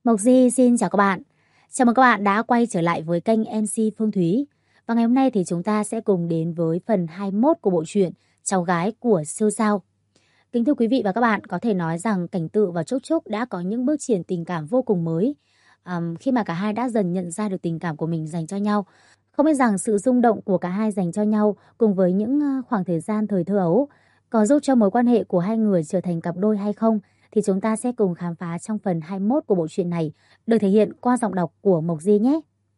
Mộc Di xin chào các bạn. Chào mừng các bạn đã quay trở lại với kênh MC Phương Thúy. Và ngày hôm nay thì chúng ta sẽ cùng đến với phần 21 của bộ truyện Cháu gái của siêu sao. Kính thưa quý vị và các bạn, có thể nói rằng Cảnh Tự và Trúc Trúc đã có những bước triển tình cảm vô cùng mới khi mà cả hai đã dần nhận ra được tình cảm của mình dành cho nhau. Không biết rằng sự rung động của cả hai dành cho nhau cùng với những khoảng thời gian thời thơ ấu có giúp cho mối quan hệ của hai người trở thành cặp đôi hay không, thì chúng ta sẽ cùng khám phá trong phần 21 của bộ truyện này, được thể hiện qua giọng đọc của Mộc Di nhé.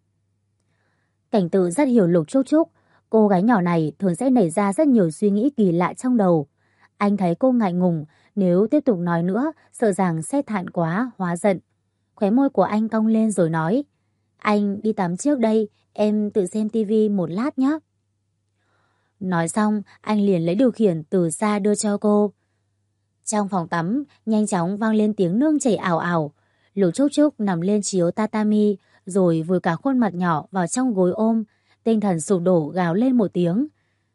Cảnh Tự rất hiểu Lục Trúc Trúc. Cô gái nhỏ này thường sẽ nảy ra rất nhiều suy nghĩ kỳ lạ trong đầu. Anh thấy cô ngại ngùng, nếu tiếp tục nói nữa sợ rằng sẽ thẹn quá hóa giận. Khóe môi của anh cong lên rồi nói: "Anh đi tắm trước đây, em tự xem tivi một lát nhé." Nói xong, anh liền lấy điều khiển từ xa đưa cho cô. Trong phòng tắm, nhanh chóng vang lên tiếng nương chảy ào ào. Lục Trúc Trúc nằm lên chiếu tatami, rồi vùi cả khuôn mặt nhỏ vào trong gối ôm, tinh thần sụp đổ gào lên một tiếng.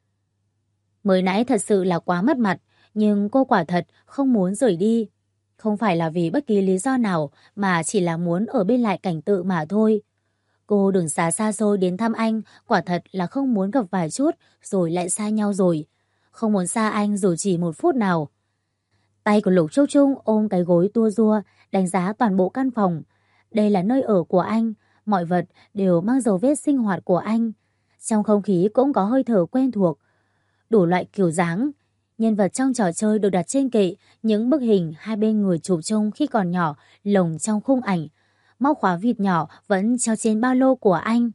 Mới nãy thật sự là quá mất mặt, nhưng cô quả thật không muốn rời đi. Không phải là vì bất kỳ lý do nào, mà chỉ là muốn ở bên lại Cảnh Tự mà thôi. Cô đường xá xa xôi đến thăm anh, quả thật là không muốn gặp vài chút, rồi lại xa nhau rồi. Không muốn xa anh dù chỉ một phút nào. Tay của Lục Trúc Trúc ôm cái gối tua rua, đánh giá toàn bộ căn phòng. Đây là nơi ở của anh, mọi vật đều mang dấu vết sinh hoạt của anh. Trong không khí cũng có hơi thở quen thuộc. Đủ loại kiểu dáng. Nhân vật trong trò chơi được đặt trên kệ, những bức hình hai bên người chụp chung khi còn nhỏ lồng trong khung ảnh. Móc khóa vịt nhỏ vẫn treo trên ba lô của anh.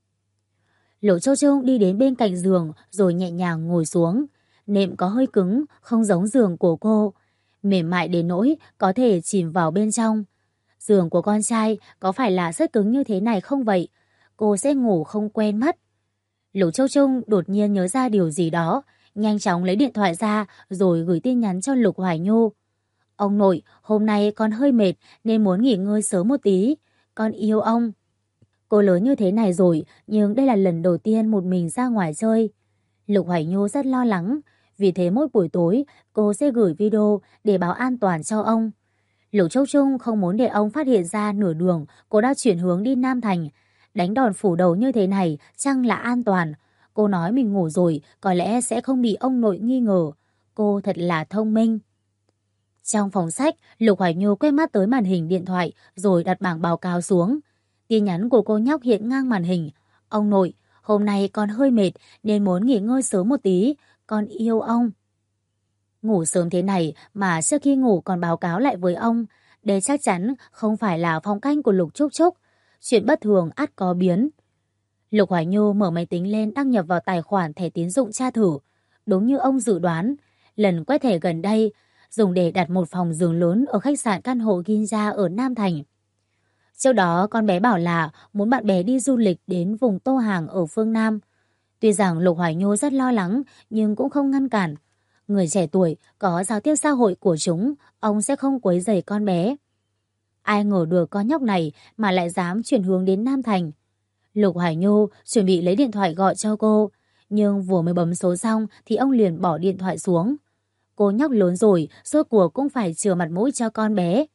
Lục Trúc Trúc đi đến bên cạnh giường rồi nhẹ nhàng ngồi xuống. Nệm có hơi cứng, không giống giường của cô. Mềm mại đến nỗi có thể chìm vào bên trong. Giường của con trai có phải là rất cứng như thế này không vậy? Cô sẽ ngủ không quen mất. Lục Trúc Trúc đột nhiên nhớ ra điều gì đó, nhanh chóng lấy điện thoại ra rồi gửi tin nhắn cho Lục Hoài Nhu. "Ông nội, hôm nay con hơi mệt nên muốn nghỉ ngơi sớm một tí. Con yêu ông." Cô lớn như thế này rồi, nhưng đây là lần đầu tiên một mình ra ngoài chơi. Lục Hoài Nhu rất lo lắng, vì thế mỗi buổi tối cô sẽ gửi video để báo an toàn cho ông. Lục Trúc Trúc không muốn để ông phát hiện ra nửa đường cô đã chuyển hướng đi Nam Thành. Đánh đòn phủ đầu như thế này chăng là an toàn. Cô nói mình ngủ rồi, có lẽ sẽ không bị ông nội nghi ngờ. Cô thật là thông minh. Trong phòng sách, Lục Hoài Nhu quét mắt tới màn hình điện thoại rồi đặt bảng báo cáo xuống. Tin nhắn của cô nhóc hiện ngang màn hình. "Ông nội, hôm nay con hơi mệt nên muốn nghỉ ngơi sớm một tí. Con yêu ông." Ngủ sớm thế này mà trước khi ngủ còn báo cáo lại với ông. Đây chắc chắn không phải là phong cách của Lục Trúc Trúc. Chuyện bất thường ắt có biến. Lục Hoài Nhu mở máy tính lên đăng nhập vào tài khoản thẻ tín dụng tra thử. Đúng như ông dự đoán, lần quét thẻ gần đây dùng để đặt một phòng giường lớn ở khách sạn căn hộ Ginza ở Nam Thành. Trước đó con bé bảo là muốn bạn bè đi du lịch đến vùng Tô Hàng ở phương Nam. Tuy rằng Lục Hoài Nhu rất lo lắng nhưng cũng không ngăn cản. Người trẻ tuổi có giao tiếp xã hội của chúng, ông sẽ không quấy rầy con bé. Ai ngờ được con nhóc này mà lại dám chuyển hướng đến Nam Thành. Lục Hoài Nhu chuẩn bị lấy điện thoại gọi cho cô, nhưng vừa mới bấm số xong thì ông liền bỏ điện thoại xuống. Cô nhóc lớn rồi, rốt cuộc cũng phải chừa mặt mũi cho con bé.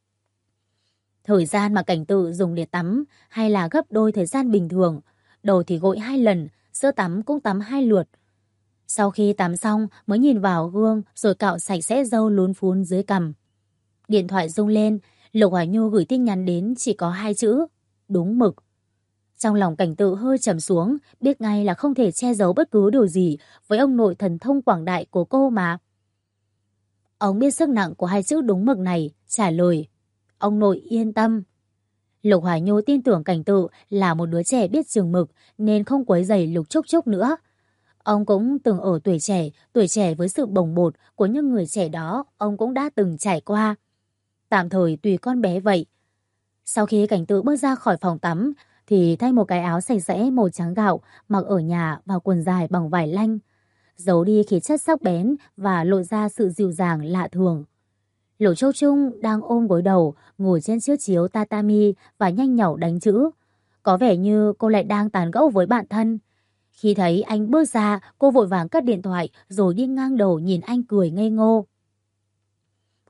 Thời gian mà Cảnh Tự dùng để tắm hay là gấp đôi thời gian bình thường. Đầu thì gội 2 lần, sữa tắm cũng tắm 2 lượt. Sau khi tắm xong mới nhìn vào gương rồi cạo sạch sẽ râu lún phún dưới cằm. Điện thoại rung lên, Lục Hoài Nhu gửi tin nhắn đến chỉ có 2 chữ: đúng mực. Trong lòng Cảnh Tự hơi trầm xuống, biết ngay là không thể che giấu bất cứ điều gì với ông nội thần thông quảng đại của cô mà. Ông biết sức nặng của 2 chữ đúng mực này, trả lời: "Ông nội yên tâm." Lục Hoài Nhu tin tưởng Cảnh Tự là một đứa trẻ biết chừng mực nên không quấy rầy Lục Trúc Trúc nữa. Ông cũng từng ở tuổi trẻ với sự bồng bột của những người trẻ đó, ông cũng đã từng trải qua. Tạm thời tùy con bé vậy. Sau khi Cảnh Tự bước ra khỏi phòng tắm thì thay một cái áo sạch sẽ màu trắng gạo mặc ở nhà vào quần dài bằng vải lanh, giấu đi khí chất sắc bén và lộ ra sự dịu dàng lạ thường. Lục Trúc Trúc đang ôm gối đầu, ngồi trên chiếc chiếu tatami và nhanh nhảu đánh chữ. Có vẻ như cô lại đang tán gẫu với bạn thân. Khi thấy anh bước ra, cô vội vàng cất điện thoại rồi đi ngang đầu nhìn anh cười ngây ngô.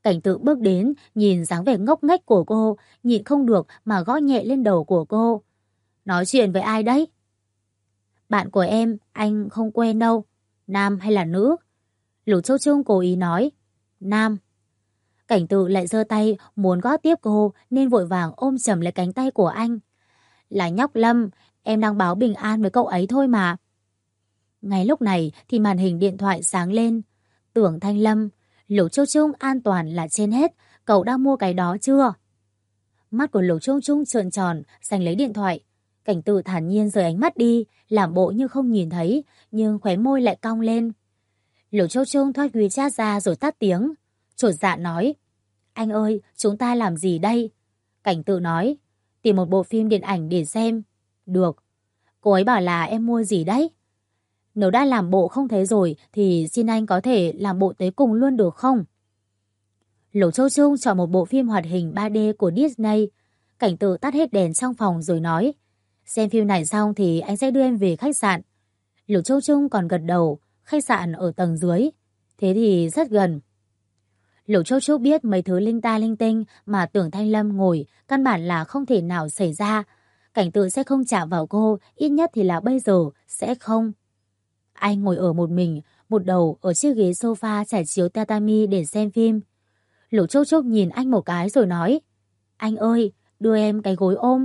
Cảnh Tự bước đến, nhìn dáng vẻ ngốc nghếch của cô, nhịn không được mà gõ nhẹ lên đầu của cô. Nói chuyện với ai đấy? Bạn của em, anh không quen đâu. Nam hay là nữ? Lục Châu Trung cố ý nói. Nam. Cảnh Tự lại giơ tay muốn gõ tiếp cô nên vội vàng ôm chầm lấy cánh tay của anh. Là nhóc Lâm, em đang báo bình an với cậu ấy thôi mà. Ngay lúc này thì màn hình điện thoại sáng lên. Tưởng Thanh Lâm, Lục Châu Trung an toàn là trên hết, cậu đã mua cái đó chưa? Mắt của Lục Châu Trung trợn tròn, giành lấy điện thoại. Cảnh Tự thản nhiên rời ánh mắt đi, làm bộ như không nhìn thấy, nhưng khóe môi lại cong lên. Lục Châu Trung thoát WeChat ra rồi tắt tiếng. Chột dạ nói, anh ơi, chúng ta làm gì đây? Cảnh Tự nói, tìm một bộ phim điện ảnh để xem. Được. Cô ấy bảo là em mua gì đấy? Nếu đã làm bộ không thấy rồi thì xin anh có thể làm bộ tới cùng luôn được không? Lục Châu Trung chọn một bộ phim hoạt hình 3D của Disney. Cảnh Tự tắt hết đèn trong phòng rồi nói, xem phim này xong thì anh sẽ đưa em về khách sạn. Lục Châu Trung còn gật đầu, khách sạn ở tầng dưới. Thế thì rất gần. Lục Châu Trúc biết mấy thứ linh ta linh tinh mà Tưởng Thanh Lâm ngồi căn bản là không thể nào xảy ra. Cảnh Tự sẽ không chạm vào cô, ít nhất thì là bây giờ sẽ không. Anh ngồi ở một mình, một đầu ở chiếc ghế sofa trải chiếu tatami để xem phim. Lục Châu Trúc nhìn anh một cái rồi nói, anh ơi, đưa em cái gối ôm.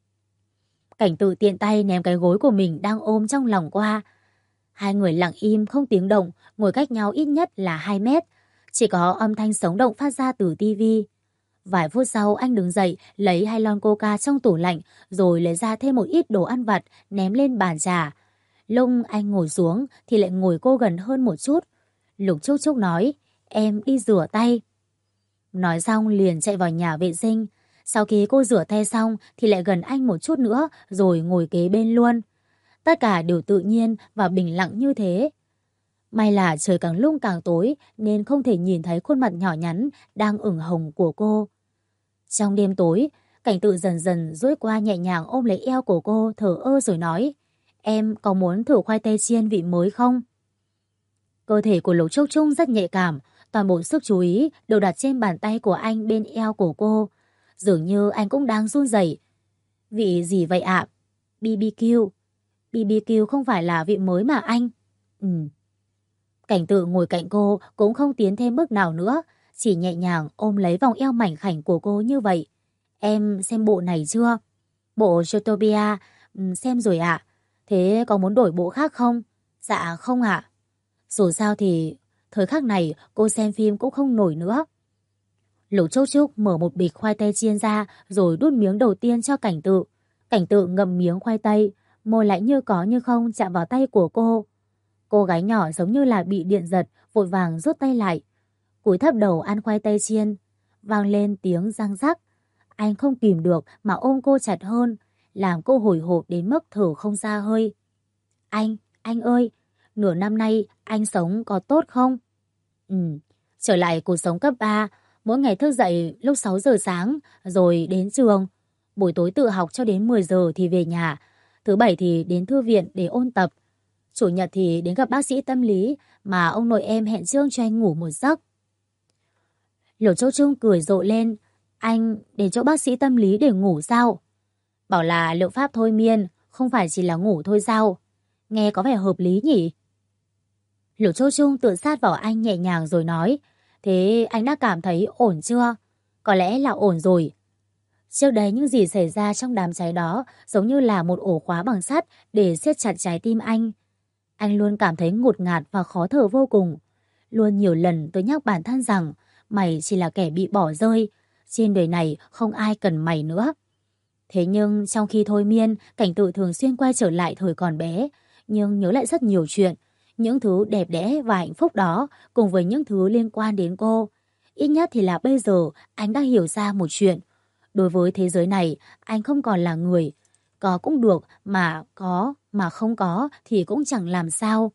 Cảnh Tự tiện tay ném cái gối của mình đang ôm trong lòng qua. Hai người lặng im không tiếng động, ngồi cách nhau ít nhất là 2 mét. Chỉ có âm thanh sống động phát ra từ tivi. Vài phút sau anh đứng dậy, lấy 2 lon coca trong tủ lạnh, rồi lấy ra thêm một ít đồ ăn vặt, ném lên bàn trà. Lúc anh ngồi xuống thì lại ngồi cô gần hơn một chút. Lục Trúc Trúc nói, em đi rửa tay. Nói xong liền chạy vào nhà vệ sinh. Sau khi cô rửa tay xong thì lại gần anh một chút nữa rồi ngồi kế bên luôn. Tất cả đều tự nhiên và bình lặng như thế. May là trời càng lúc càng tối nên không thể nhìn thấy khuôn mặt nhỏ nhắn đang ửng hồng của cô. Trong đêm tối, Cảnh Tự dần dần duỗi qua nhẹ nhàng ôm lấy eo của cô thở ơ rồi nói, em có muốn thử khoai tây chiên vị mới không? Cơ thể của Lục Trúc Trung rất nhạy cảm, toàn bộ sức chú ý đều đặt trên bàn tay của anh bên eo của cô. Dường như anh cũng đang run rẩy. Vị gì vậy ạ? BBQ. BBQ không phải là vị mới mà anh. Ừ. Cảnh Tự ngồi cạnh cô cũng không tiến thêm bước nào nữa, chỉ nhẹ nhàng ôm lấy vòng eo mảnh khảnh của cô như vậy. Em xem bộ này chưa? Bộ Zootopia, xem rồi ạ. Thế có muốn đổi bộ khác không? Dạ không ạ. Dù sao thì thời khắc này cô xem phim cũng không nổi nữa. Lục Trúc Trúc mở một bịch khoai tây chiên ra rồi đút miếng đầu tiên cho Cảnh Tự. Cảnh Tự ngậm miếng khoai tây, môi lại như có như không chạm vào tay của cô. Cô gái nhỏ giống như là bị điện giật, vội vàng rút tay lại. Cúi thấp đầu ăn khoai tây chiên. Vang lên tiếng răng rắc. Anh không kìm được mà ôm cô chặt hơn, làm cô hồi hộp đến mức thở không ra hơi. Anh ơi, nửa năm nay anh sống có tốt không? Trở lại cuộc sống cấp 3, mỗi ngày thức dậy lúc 6 giờ sáng, rồi đến trường. Buổi tối tự học cho đến 10 giờ thì về nhà. Thứ bảy thì đến thư viện để ôn tập. Chủ nhật thì đến gặp bác sĩ tâm lý mà ông nội em hẹn trước cho anh ngủ một giấc. Lục Châu Trung cười rộ lên. Anh đến chỗ bác sĩ tâm lý để ngủ sao? Bảo là liệu pháp thôi miên, không phải chỉ là ngủ thôi sao? Nghe có vẻ hợp lý nhỉ? Lục Châu Trung tự sát vào anh nhẹ nhàng rồi nói, thế anh đã cảm thấy ổn chưa? Có lẽ là ổn rồi. Trước đấy những gì xảy ra trong đám cháy đó giống như là một ổ khóa bằng sắt để siết chặt trái tim anh. Anh luôn cảm thấy ngột ngạt và khó thở vô cùng. Luôn nhiều lần tôi nhắc bản thân rằng mày chỉ là kẻ bị bỏ rơi. Trên đời này không ai cần mày nữa. Thế nhưng trong khi thôi miên, Cảnh Tự thường xuyên quay trở lại thời còn bé, nhưng nhớ lại rất nhiều chuyện. Những thứ đẹp đẽ và hạnh phúc đó cùng với những thứ liên quan đến cô. Ít nhất thì là bây giờ anh đã hiểu ra một chuyện. Đối với thế giới này, anh không còn là người. Có cũng được, mà có, mà không có thì cũng chẳng làm sao.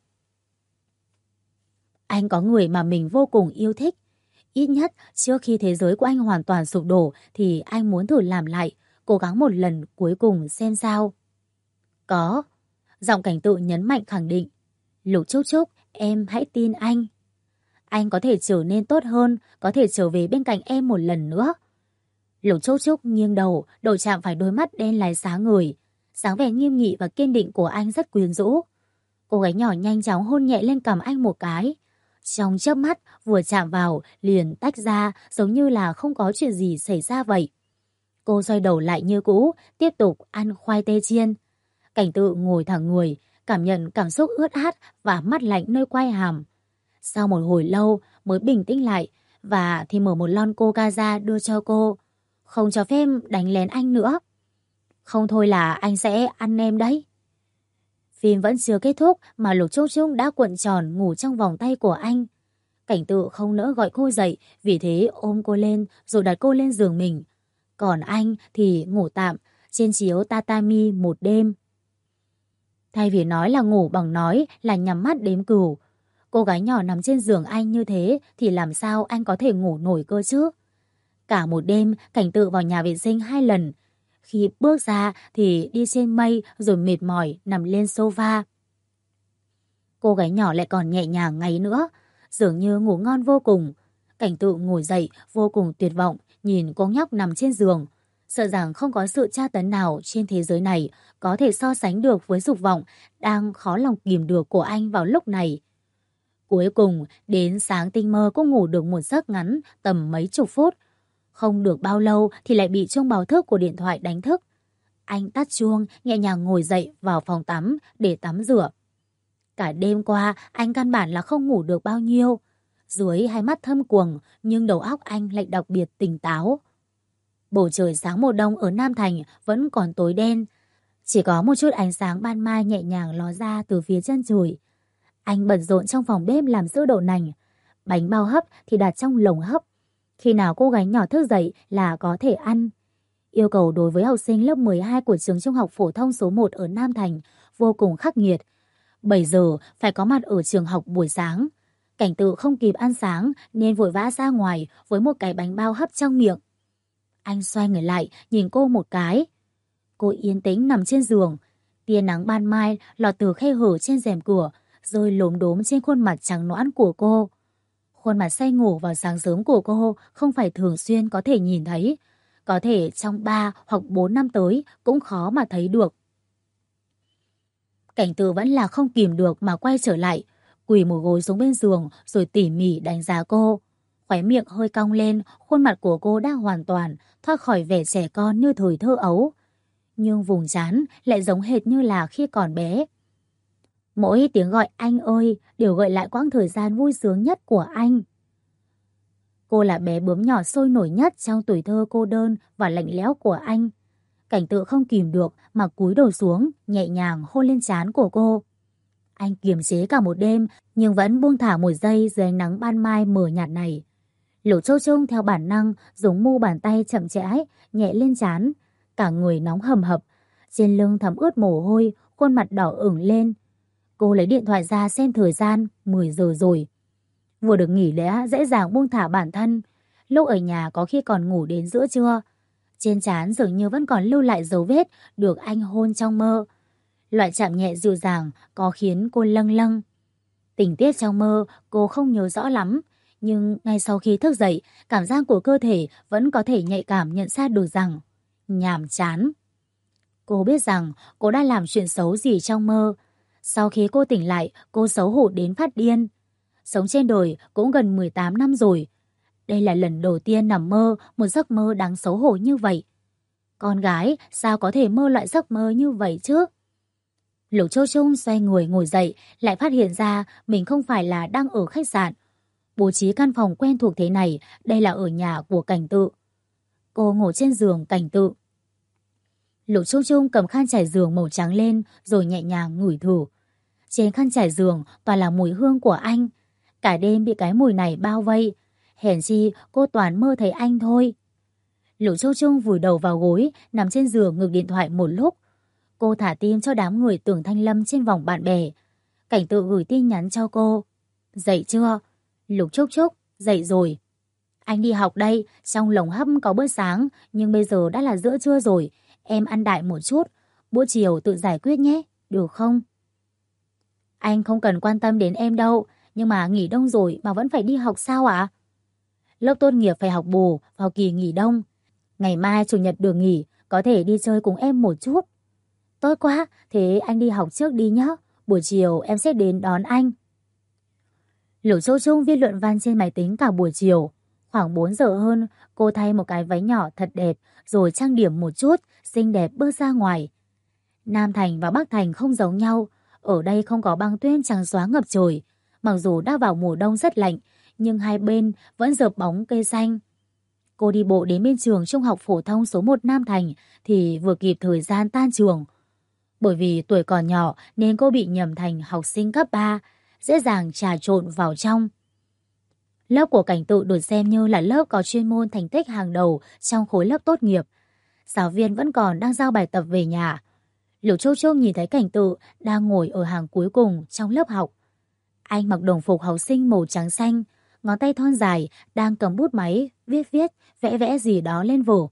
Anh có người mà mình vô cùng yêu thích. Ít nhất trước khi thế giới của anh hoàn toàn sụp đổ thì anh muốn thử làm lại, cố gắng một lần cuối cùng xem sao. Có. Giọng Cảnh Tự nhấn mạnh khẳng định. Lục Trúc Trúc, em hãy tin anh. Anh có thể trở nên tốt hơn, có thể trở về bên cạnh em một lần nữa. Lục Trúc Trúc nghiêng đầu, đầu chạm phải đôi mắt đen láy sáng người. Dáng vẻ nghiêm nghị và kiên định của anh rất quyến rũ. Cô gái nhỏ nhanh chóng hôn nhẹ lên cằm anh một cái. Trong chớp mắt, vừa chạm vào, liền tách ra, giống như là không có chuyện gì xảy ra vậy. Cô xoay đầu lại như cũ, tiếp tục ăn khoai tây chiên. Cảnh Tự ngồi thẳng người, cảm nhận cảm xúc ướt át và mát lạnh nơi quai hàm. Sau một hồi lâu mới bình tĩnh lại, và thì mở một lon coca ra đưa cho cô. Không cho phép đánh lén anh nữa. Không thôi là anh sẽ ăn em đấy. Phim vẫn chưa kết thúc mà Lục Trúc Trúc đã cuộn tròn ngủ trong vòng tay của anh. Cảnh Tự không nỡ gọi cô dậy, vì thế ôm cô lên rồi đặt cô lên giường mình. Còn anh thì ngủ tạm trên chiếu tatami một đêm. Thay vì nói là ngủ bằng nói là nhắm mắt đếm cừu. Cô gái nhỏ nằm trên giường anh như thế thì làm sao anh có thể ngủ nổi cơ chứ? Cả một đêm Cảnh Tự vào nhà vệ sinh 2 lần. Khi bước ra thì đi trên mây rồi mệt mỏi nằm lên sofa. Cô gái nhỏ lại còn nhẹ nhàng ngáy nữa, dường như ngủ ngon vô cùng. Cảnh Tự ngồi dậy vô cùng tuyệt vọng, nhìn cô nhóc nằm trên giường. Sợ rằng không có sự tra tấn nào trên thế giới này có thể so sánh được với dục vọng đang khó lòng kìm được của anh vào lúc này. Cuối cùng, đến sáng tinh mơ cô ngủ được một giấc ngắn tầm mấy chục phút. Không được bao lâu thì lại bị chuông báo thức của điện thoại đánh thức. Anh tắt chuông, nhẹ nhàng ngồi dậy vào phòng tắm để tắm rửa. Cả đêm qua, anh căn bản là không ngủ được bao nhiêu. Dưới hai mắt thâm quầng, nhưng đầu óc anh lại đặc biệt tỉnh táo. Bầu trời sáng mùa đông ở Nam Thành vẫn còn tối đen. Chỉ có một chút ánh sáng ban mai nhẹ nhàng ló ra từ phía chân trời. Anh bận rộn trong phòng bếp làm sữa đậu nành. Bánh bao hấp thì đặt trong lồng hấp. Khi nào cô gái nhỏ thức dậy là có thể ăn. Yêu cầu đối với học sinh lớp 12 của trường trung học phổ thông số 1 ở Nam Thành vô cùng khắc nghiệt. 7 giờ phải có mặt ở trường học buổi sáng. Cảnh Tự không kịp ăn sáng nên vội vã ra ngoài với một cái bánh bao hấp trong miệng. Anh xoay người lại nhìn cô một cái. Cô yên tĩnh nằm trên giường. Tia nắng ban mai lọt từ khe hở trên rèm cửa, rơi lốm đốm trên khuôn mặt trắng nõn của cô. Khuôn mặt say ngủ vào sáng sớm của cô không phải thường xuyên có thể nhìn thấy. Có thể trong 3 hoặc 4 năm tới cũng khó mà thấy được. Cảnh Tự vẫn là không kìm được mà quay trở lại, quỳ một gối xuống bên giường rồi tỉ mỉ đánh giá cô. Khóe miệng hơi cong lên, khuôn mặt của cô đã hoàn toàn thoát khỏi vẻ trẻ con như thời thơ ấu. Nhưng vùng trán lại giống hệt như là khi còn bé. Mỗi tiếng gọi anh ơi đều gợi lại quãng thời gian vui sướng nhất của anh. Cô là bé bướm nhỏ sôi nổi nhất trong tuổi thơ cô đơn và lạnh lẽo của anh. Cảnh Tự không kìm được mà cúi đầu xuống, nhẹ nhàng hôn lên trán của cô. Anh kiềm chế cả một đêm nhưng vẫn buông thả một giây dưới ánh nắng ban mai mờ nhạt này. Lục Châu Trung theo bản năng dùng mu bàn tay chậm rãi nhẹ lên trán, cả người nóng hầm hập, trên lưng thấm ướt mồ hôi, khuôn mặt đỏ ửng lên. Cô lấy điện thoại ra xem thời gian, 10 giờ rồi. Vừa được nghỉ lễ dễ dàng buông thả bản thân, lúc ở nhà có khi còn ngủ đến giữa trưa. Trên trán dường như vẫn còn lưu lại dấu vết được anh hôn trong mơ. Loại chạm nhẹ dịu dàng có khiến cô lâng lâng. Tình tiết trong mơ cô không nhớ rõ lắm, nhưng ngay sau khi thức dậy, cảm giác của cơ thể vẫn có thể nhạy cảm nhận ra được rằng nhàm chán. Cô biết rằng cô đã làm chuyện xấu gì trong mơ. Sau khi cô tỉnh lại, cô xấu hổ đến phát điên. Sống trên đời cũng gần 18 năm rồi. Đây là lần đầu tiên nằm mơ một giấc mơ đáng xấu hổ như vậy. Con gái sao có thể mơ loại giấc mơ như vậy chứ? Lục Châu Trung xoay người ngồi dậy, lại phát hiện ra mình không phải là đang ở khách sạn. Bố trí căn phòng quen thuộc thế này, đây là ở nhà của Cảnh Tự. Cô ngồi trên giường Cảnh Tự. Lục Châu Trung cầm khăn trải giường màu trắng lên rồi nhẹ nhàng ngửi thử. Trên khăn trải giường toàn là mùi hương của anh. Cả đêm bị cái mùi này bao vây. Hèn chi cô toàn mơ thấy anh thôi. Lục Châu Trung vùi đầu vào gối, nằm trên giường ngược điện thoại một lúc. Cô thả tim cho đám người Tưởng Thanh Lâm trên vòng bạn bè. Cảnh Tự gửi tin nhắn cho cô. Dậy chưa? Lục Trúc Trúc, dậy rồi. Anh đi học đây, trong lồng hấp có bữa sáng, nhưng bây giờ đã là giữa trưa rồi. Em ăn đại một chút, bữa chiều tự giải quyết nhé, được không? Anh không cần quan tâm đến em đâu, Nhưng mà nghỉ đông rồi mà vẫn phải đi học sao ạ? Lớp tốt nghiệp phải học bù vào kỳ nghỉ đông. Ngày mai chủ nhật được nghỉ, có thể đi chơi cùng em một chút. Tốt quá, thế anh đi học trước đi nhé. Buổi chiều em sẽ đến đón anh. Lục Châu Trung viết luận văn trên máy tính cả buổi chiều. Khoảng 4 giờ hơn, cô thay một cái váy nhỏ thật đẹp, rồi trang điểm một chút, xinh đẹp bước ra ngoài. Nam Thành và Bắc Thành không giống nhau. Ở đây không có băng tuyết trắng xóa ngập trời. Mặc dù đã vào mùa đông rất lạnh, nhưng hai bên vẫn rợp bóng cây xanh. Cô đi bộ đến bên trường Trung học phổ thông số 1 Nam Thành thì vừa kịp thời gian tan trường. Bởi vì tuổi còn nhỏ nên cô bị nhầm thành học sinh cấp 3, dễ dàng trà trộn vào trong. Lớp của Cảnh Tự được xem như là lớp có chuyên môn thành tích hàng đầu trong khối lớp tốt nghiệp. Giáo viên vẫn còn đang giao bài tập về nhà. Lục Châu Châu nhìn thấy Cảnh Tự đang ngồi ở hàng cuối cùng trong lớp học. Anh mặc đồng phục học sinh màu trắng xanh, ngón tay thon dài đang cầm bút máy, viết vẽ vẽ gì đó lên vở.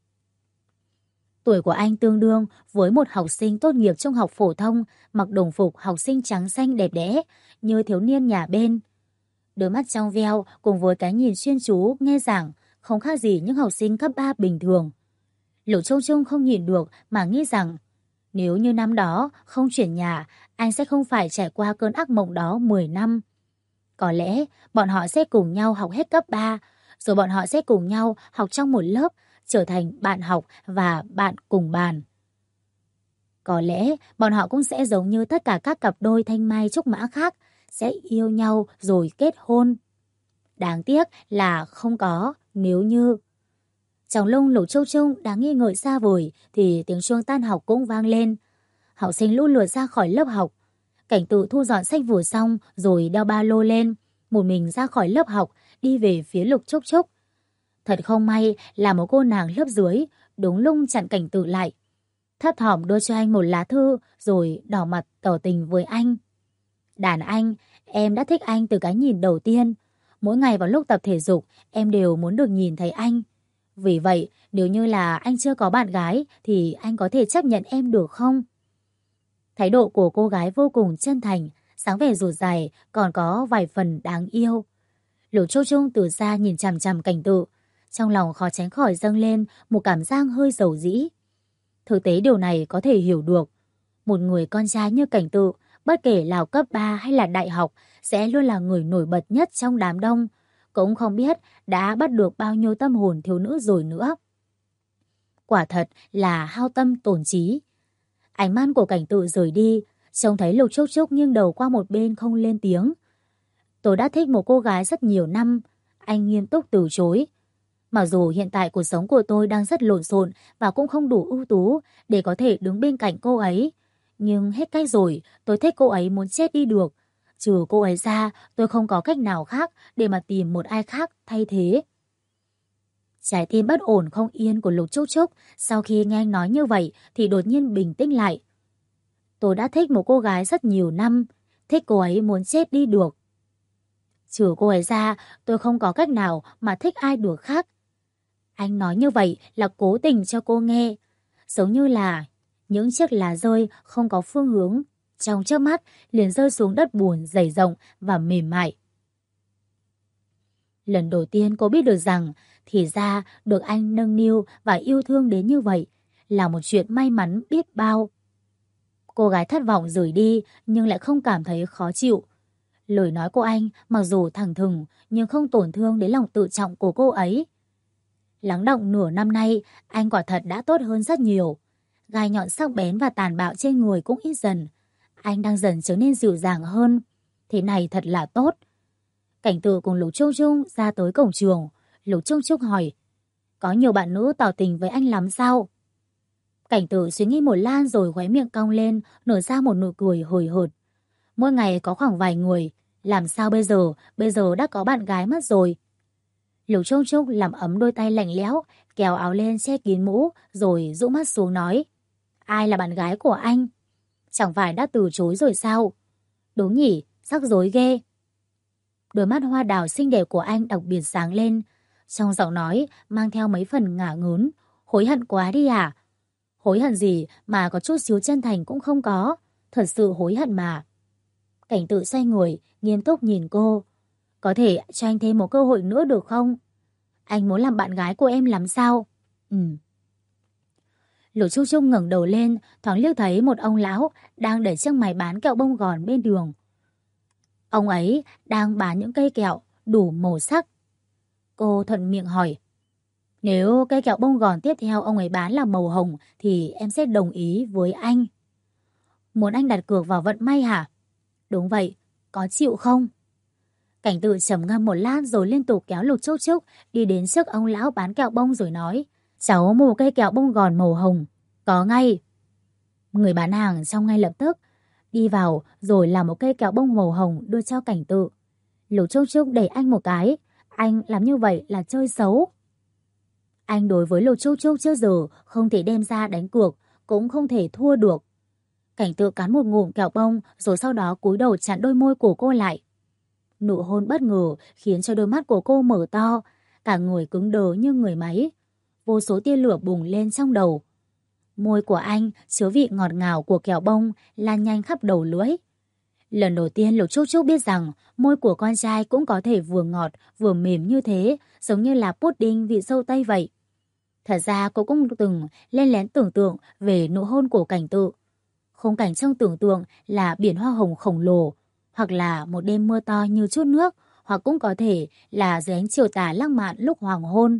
Tuổi của anh tương đương với một học sinh tốt nghiệp trung học phổ thông mặc đồng phục học sinh trắng xanh đẹp đẽ như thiếu niên nhà bên. Đôi mắt trong veo cùng với cái nhìn chuyên chú nghe giảng không khác gì những học sinh cấp 3 bình thường. Lục Trung Trung không nhìn được mà nghĩ rằng nếu như năm đó không chuyển nhà, anh sẽ không phải trải qua cơn ác mộng đó 10 năm. Có lẽ bọn họ sẽ cùng nhau học hết cấp 3, rồi bọn họ sẽ cùng nhau học trong một lớp, trở thành bạn học và bạn cùng bàn. Có lẽ bọn họ cũng sẽ giống như tất cả các cặp đôi thanh mai trúc mã khác, sẽ yêu nhau rồi kết hôn. Đáng tiếc là không có nếu như. Trong lúc Lục Châu Trung đang nghi ngợi xa vời thì tiếng chuông tan học cũng vang lên. Học sinh lũ lượt ra khỏi lớp học. Cảnh Tự thu dọn sách vở xong rồi đeo ba lô lên, một mình ra khỏi lớp học đi về phía Lục Trúc Trúc. Thật không may là một cô nàng lớp dưới đúng lúc chặn Cảnh Tự lại. Thấp thỏm đưa cho anh một lá thư rồi đỏ mặt tỏ tình với anh. Đàn anh, em đã thích anh từ cái nhìn đầu tiên. Mỗi ngày vào lúc tập thể dục em đều muốn được nhìn thấy anh. Vì vậy nếu như là anh chưa có bạn gái thì anh có thể chấp nhận em được không? Thái độ của cô gái vô cùng chân thành, sáng vẻ rụt rè còn có vài phần đáng yêu. Lục Châu Trung từ xa nhìn chằm chằm Cảnh Tự, trong lòng khó tránh khỏi dâng lên một cảm giác hơi dầu dĩ. Thực tế điều này có thể hiểu được. Một người con trai như Cảnh Tự, bất kể là cấp 3 hay là đại học, sẽ luôn là người nổi bật nhất trong đám đông. Cũng không biết đã bắt được bao nhiêu tâm hồn thiếu nữ rồi nữa. Quả thật là hao tâm tổn trí. Ánh mắt của Cảnh Tự rời đi, trông thấy Lục Trúc Trúc nghiêng đầu qua một bên không lên tiếng. Tôi đã thích một cô gái rất nhiều năm, anh nghiêm túc từ chối. Mặc dù hiện tại cuộc sống của tôi đang rất lộn xộn và cũng không đủ ưu tú để có thể đứng bên cạnh cô ấy. Nhưng hết cách rồi, tôi thích cô ấy muốn chết đi được. Trừ cô ấy ra, tôi không có cách nào khác để mà tìm một ai khác thay thế. Trái tim bất ổn không yên của Lục Trúc Trúc sau khi nghe anh nói như vậy thì đột nhiên bình tĩnh lại. Tôi đã thích một cô gái rất nhiều năm, thích cô ấy muốn chết đi được. Trừ cô ấy ra, tôi không có cách nào mà thích ai được khác. Anh nói như vậy là cố tình cho cô nghe, giống như là những chiếc lá rơi không có phương hướng, trong chớp mắt liền rơi xuống đất bùn dày rộng và mềm mại. Lần đầu tiên cô biết được rằng thì ra được anh nâng niu và yêu thương đến như vậy là một chuyện may mắn biết bao. Cô gái thất vọng rời đi nhưng lại không cảm thấy khó chịu. Lời nói của anh mặc dù thẳng thừng nhưng không tổn thương đến lòng tự trọng của cô ấy. Lắng đọng nửa năm nay, anh quả thật đã tốt hơn rất nhiều. Gai nhọn sắc bén và tàn bạo trên người cũng ít dần. Anh đang dần trở nên dịu dàng hơn. Thế này thật là tốt. Cảnh Tự cùng Lục Trung Trung ra tới cổng trường. Lục Trung Trung hỏi, có nhiều bạn nữ tỏ tình với anh lắm sao? Cảnh Tự suy nghĩ một lát rồi khóe miệng cong lên, nở ra một nụ cười hời hợt. Mỗi ngày có khoảng vài người, làm sao bây giờ đã có bạn gái mất rồi. Lục Trung Trung làm ấm đôi tay lạnh lẽo, kéo áo lên che kín mũ, rồi rũ mắt xuống nói, ai là bạn gái của anh? Chẳng phải đã từ chối rồi sao? Đúng nhỉ, rắc rối ghê. Đôi mắt hoa đào xinh đẹp của anh đặc biệt sáng lên, trong giọng nói mang theo mấy phần ngả ngớn. Hối hận quá đi à? Hối hận gì mà có chút xíu chân thành cũng không có, thật sự hối hận mà. Cảnh Tự xoay người, nghiêm túc nhìn cô. Có thể cho anh thêm một cơ hội nữa được không? Anh muốn làm bạn gái của em làm sao? Ừ. Lục Trúc Trúc ngẩng đầu lên, thoáng liếc thấy một ông lão đang để chiếc máy bán kẹo bông gòn bên đường. Ông ấy đang bán những cây kẹo đủ màu sắc. Cô thuận miệng hỏi, nếu cây kẹo bông gòn tiếp theo ông ấy bán là màu hồng thì em sẽ đồng ý với anh. Muốn anh đặt cược vào vận may hả? Đúng vậy, có chịu không? Cảnh Tự trầm ngâm một lát rồi liên tục kéo Lục Trúc Trúc đi đến trước ông lão bán kẹo bông rồi nói, cháu mua một cây kẹo bông gòn màu hồng, có ngay. Người bán hàng trong ngay lập tức đi vào rồi làm một cây kẹo bông màu hồng đưa cho Cảnh Tự. Lục Trúc Trúc đẩy anh một cái, anh làm như vậy là chơi xấu. Anh đối với Lục Trúc Trúc trước giờ không thể đem ra đánh cược, cũng không thể thua được. Cảnh Tự cắn một ngụm kẹo bông rồi sau đó cúi đầu chặn đôi môi của cô lại. Nụ hôn bất ngờ khiến cho đôi mắt của cô mở to, cả người cứng đờ như người máy. Vô số tia lửa bùng lên trong đầu. Môi của anh chứa vị ngọt ngào của kẹo bông lan nhanh khắp đầu lưỡi. Lần đầu tiên Lục Trúc Trúc biết rằng môi của con trai cũng có thể vừa ngọt vừa mềm như thế, giống như là pudding vị dâu tây vậy. Thật ra cô cũng từng len lén tưởng tượng về nụ hôn của Cảnh Tự. Khung cảnh trong tưởng tượng là biển hoa hồng khổng lồ, hoặc là một đêm mưa to như chút nước, hoặc cũng có thể là dưới ánh chiều tà lãng mạn lúc hoàng hôn.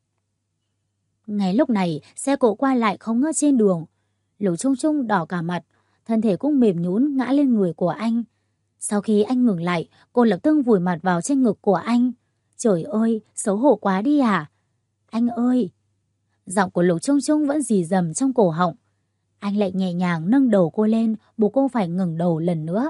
Ngay lúc này, xe cộ qua lại không ngớt trên đường. Lục Trung Trung đỏ cả mặt, thân thể cũng mềm nhũn ngã lên người của anh. Sau khi anh ngừng lại, cô lập tức vùi mặt vào trên ngực của anh. Trời ơi, xấu hổ quá đi à? Anh ơi! Giọng của Lục Trung Trung vẫn rì rầm trong cổ họng. Anh lại nhẹ nhàng nâng đầu cô lên, buộc cô phải ngẩng đầu lần nữa.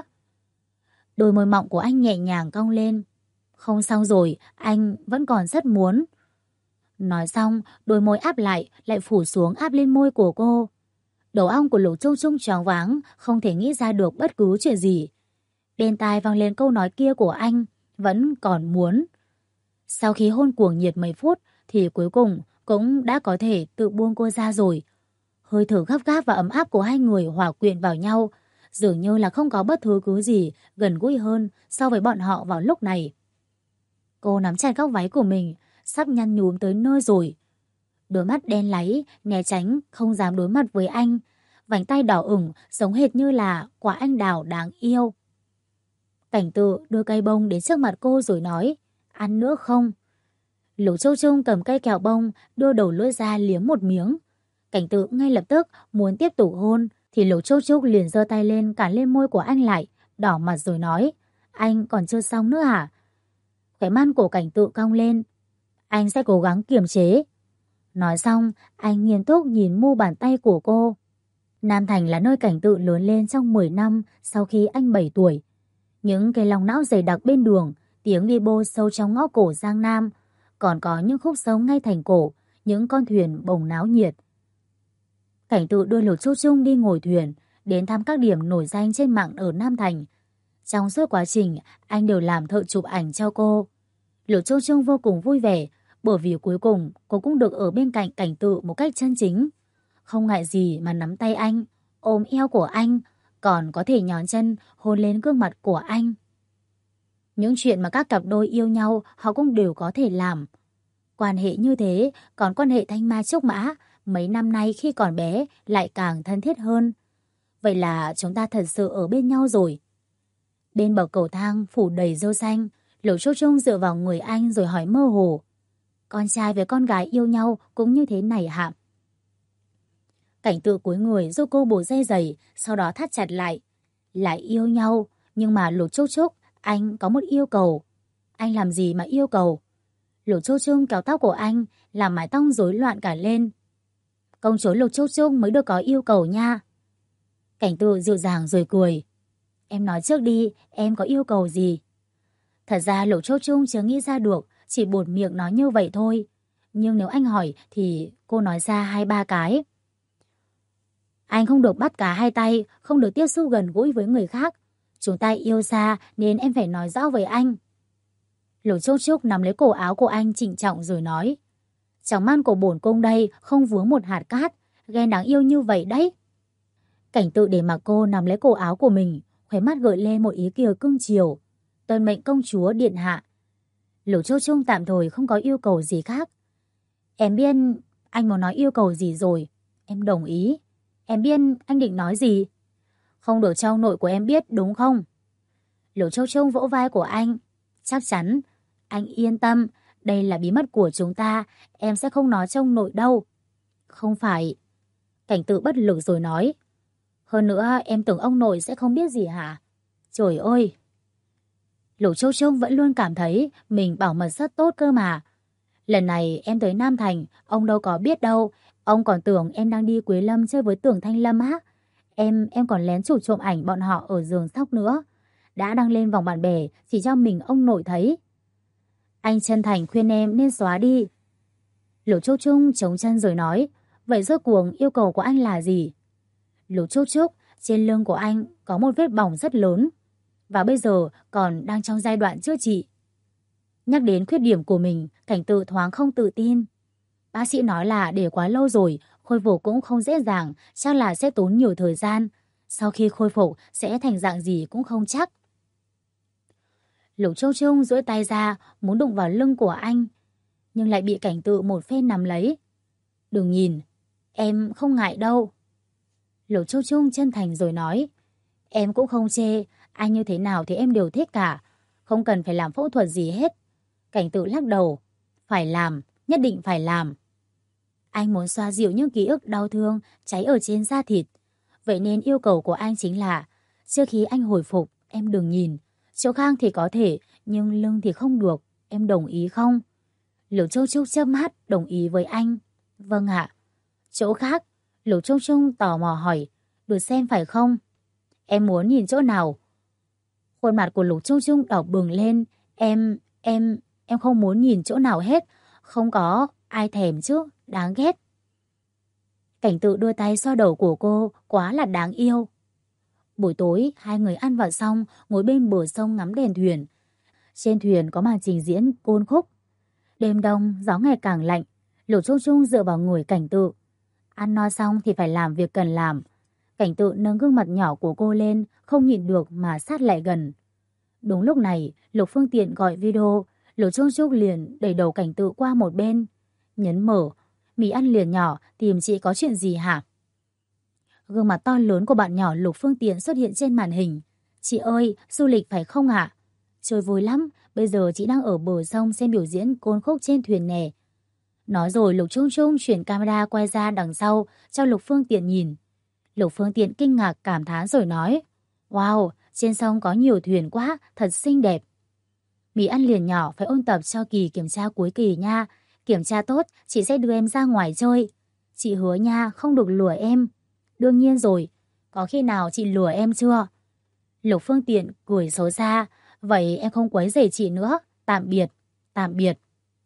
Đôi môi mọng của anh nhẹ nhàng cong lên. Không sao rồi, anh vẫn còn rất muốn. Nói xong, đôi môi áp lại phủ xuống áp lên môi của cô. Đầu óc của Lục Trung Trung choáng váng, không thể nghĩ ra được bất cứ chuyện gì. Bên tai vang lên câu nói kia của anh, vẫn còn muốn. Sau khi hôn cuồng nhiệt mấy phút, thì cuối cùng cũng đã có thể tự buông cô ra rồi. Hơi thở gấp gáp và ấm áp của hai người hòa quyện vào nhau, dường như là không có bất cứ gì gần gũi hơn so với bọn họ vào lúc này. Cô nắm chặt góc váy của mình, sắp nhăn nhúm tới nơi rồi. Đôi mắt đen láy, né tránh, không dám đối mặt với anh. Vành tay đỏ ửng, giống hệt như là quả anh đào đáng yêu. Cảnh Tự đưa cây bông đến trước mặt cô rồi nói, ăn nữa không? Lục Châu Trung cầm cây kẹo bông, đưa đầu lưỡi ra liếm một miếng. Cảnh Tự ngay lập tức muốn tiếp tục hôn, thì Lục Châu Trúc liền giơ tay lên cản lên môi của anh lại, đỏ mặt rồi nói, anh còn chưa xong nữa hả? Khóe mắt của Cảnh Tự cong lên, anh sẽ cố gắng kiềm chế. Nói xong, anh nghiêm túc nhìn mu bàn tay của cô. Nam Thành là nơi Cảnh Tự lớn lên trong 10 năm sau khi anh 7 tuổi. Những cây lòng não dày đặc bên đường, tiếng đi bô sâu trong ngõ cổ Giang Nam, còn có những khúc sông ngay thành cổ, những con thuyền bồng náo nhiệt. Cảnh Tự đưa Lục Trúc Trung đi ngồi thuyền, đến thăm các điểm nổi danh trên mạng ở Nam Thành. Trong suốt quá trình, anh đều làm thợ chụp ảnh cho cô. Lục Trúc Trung vô cùng vui vẻ, bởi vì cuối cùng cô cũng được ở bên cạnh Cảnh Tự một cách chân chính. Không ngại gì mà nắm tay anh, ôm eo của anh, còn có thể nhón chân hôn lên gương mặt của anh. Những chuyện mà các cặp đôi yêu nhau họ cũng đều có thể làm. Quan hệ như thế, còn quan hệ Thanh Mai Trúc Mã mấy năm nay khi còn bé lại càng thân thiết hơn. Vậy là chúng ta thật sự ở bên nhau rồi. Bên bậc cầu thang phủ đầy rêu xanh, Lục Trúc Trung dựa vào người anh rồi hỏi mơ hồ, con trai với con gái yêu nhau cũng như thế này hả? Cảnh Tự cúi người giúp cô buộc dây giày, sau đó thắt chặt lại. Lại yêu nhau, nhưng mà Lục Trúc Trúc, anh có một yêu cầu. Anh làm gì mà yêu cầu? Lục Trúc Trúc kéo tóc của anh, làm mái tóc rối loạn cả lên. Công chúa Lục Trúc Trúc mới được có yêu cầu nha. Cảnh Tự dịu dàng rồi cười. Em nói trước đi, em có yêu cầu gì? Thật ra Lục Trúc Trúc chưa nghĩ ra được, chỉ buột miệng nói như vậy thôi. Nhưng nếu anh hỏi thì cô nói ra 2-3 cái. Anh không được bắt cá hai tay, không được tiếp xúc gần gũi với người khác. Chúng ta yêu xa nên em phải nói rõ với anh. Lục Trúc Trúc nắm lấy cổ áo của anh trịnh trọng rồi nói. Trong mắt của bổn cung đây không vướng một hạt cát, ghen đáng yêu như vậy đấy. Cảnh Tự để mặc cô nắm lấy cổ áo của mình, khóe mắt gợi lên một ý cười cưng chiều. Tuân mệnh công chúa điện hạ. Lục Châu Trung tạm thời không có yêu cầu gì khác. Em biết anh muốn nói yêu cầu gì rồi. Em đồng ý. Em biết anh định nói gì. Không được cho ông nội của em biết đúng không? Lục Châu Trung vỗ vai của anh. Chắc chắn. Anh yên tâm. Đây là bí mật của chúng ta. Em sẽ không nói cho ông nội đâu. Không phải. Cảnh Tự bất lực rồi nói. Hơn nữa em tưởng ông nội sẽ không biết gì hả? Trời ơi! Lục Châu Trung vẫn luôn cảm thấy mình bảo mật rất tốt cơ mà. Lần này em tới Nam Thành, ông đâu có biết đâu. Ông còn tưởng em đang đi Quế Lâm chơi với Tưởng Thanh Lâm á. Em còn lén chụp trộm ảnh bọn họ ở giường sóc nữa. Đã đăng lên vòng bạn bè, chỉ cho mình ông nội thấy. Anh chân thành khuyên em nên xóa đi. Lục Châu Trung chống chân rồi nói. Vậy rốt cuộc yêu cầu của anh là gì? Lục Trúc Trúc, trên lưng của anh có một vết bỏng rất lớn. Và bây giờ còn đang trong giai đoạn chữa trị. Nhắc đến khuyết điểm của mình, Cảnh Tự thoáng không tự tin. Bác sĩ nói là để quá lâu rồi, khôi phục cũng không dễ dàng, chắc là sẽ tốn nhiều thời gian. Sau khi khôi phục sẽ thành dạng gì cũng không chắc. Lục Châu Trung duỗi tay ra, muốn đụng vào lưng của anh, nhưng lại bị Cảnh Tự một phen nắm lấy. Đừng nhìn, em không ngại đâu. Lục Châu Trung chân thành rồi nói. Em cũng không chê, anh như thế nào thì em đều thích cả. Không cần phải làm phẫu thuật gì hết. Cảnh Tự lắc đầu. Phải làm, nhất định phải làm. Anh muốn xoa dịu những ký ức đau thương cháy ở trên da thịt. Vậy nên yêu cầu của anh chính là trước khi anh hồi phục, em đừng nhìn. Chỗ khác thì có thể, nhưng lưng thì không được. Em đồng ý không? Lục Châu Trúc chớp mắt đồng ý với anh. Vâng ạ. Chỗ khác? Lục Châu Trung tò mò hỏi. Được xem phải không? Em muốn nhìn chỗ nào? Khuôn mặt của Lục Châu Trung đỏ bừng lên. Em không muốn nhìn chỗ nào hết. Không có, ai thèm chứ, đáng ghét. Cảnh Tự đưa tay xoa đầu của cô, quá là đáng yêu. Buổi tối, hai người ăn vào xong, ngồi bên bờ sông ngắm đèn thuyền. Trên thuyền có màn trình diễn côn khúc. Đêm đông, gió ngày càng lạnh. Lục Châu Trung dựa vào người Cảnh Tự. Ăn no xong thì phải làm việc cần làm. Cảnh Tự nâng gương mặt nhỏ của cô lên, không nhịn được mà sát lại gần. Đúng lúc này, Lục Phương Tiện gọi video. Lục Châu Trúc liền đẩy đầu Cảnh Tự qua một bên. Nhấn mở. Mì ăn liền nhỏ, tìm chị có chuyện gì hả? Gương mặt to lớn của bạn nhỏ Lục Phương Tiện xuất hiện trên màn hình. Chị ơi, du lịch phải không ạ? Chơi vui lắm, bây giờ chị đang ở bờ sông xem biểu diễn côn khúc trên thuyền nè. Nói rồi Lục Trung Trung chuyển camera quay ra đằng sau cho Lục Phương Tiện nhìn. Lục Phương Tiện kinh ngạc cảm thán rồi nói. Wow, trên sông có nhiều thuyền quá, thật xinh đẹp. Mì ăn liền nhỏ phải ôn tập cho kỳ kiểm tra cuối kỳ nha. Kiểm tra tốt, chị sẽ đưa em ra ngoài chơi. Chị hứa nha, không được lừa em. Đương nhiên rồi, có khi nào chị lừa em chưa? Lục Phương Tiện cười xấu xa. Vậy em không quấy rầy chị nữa. Tạm biệt, tạm biệt.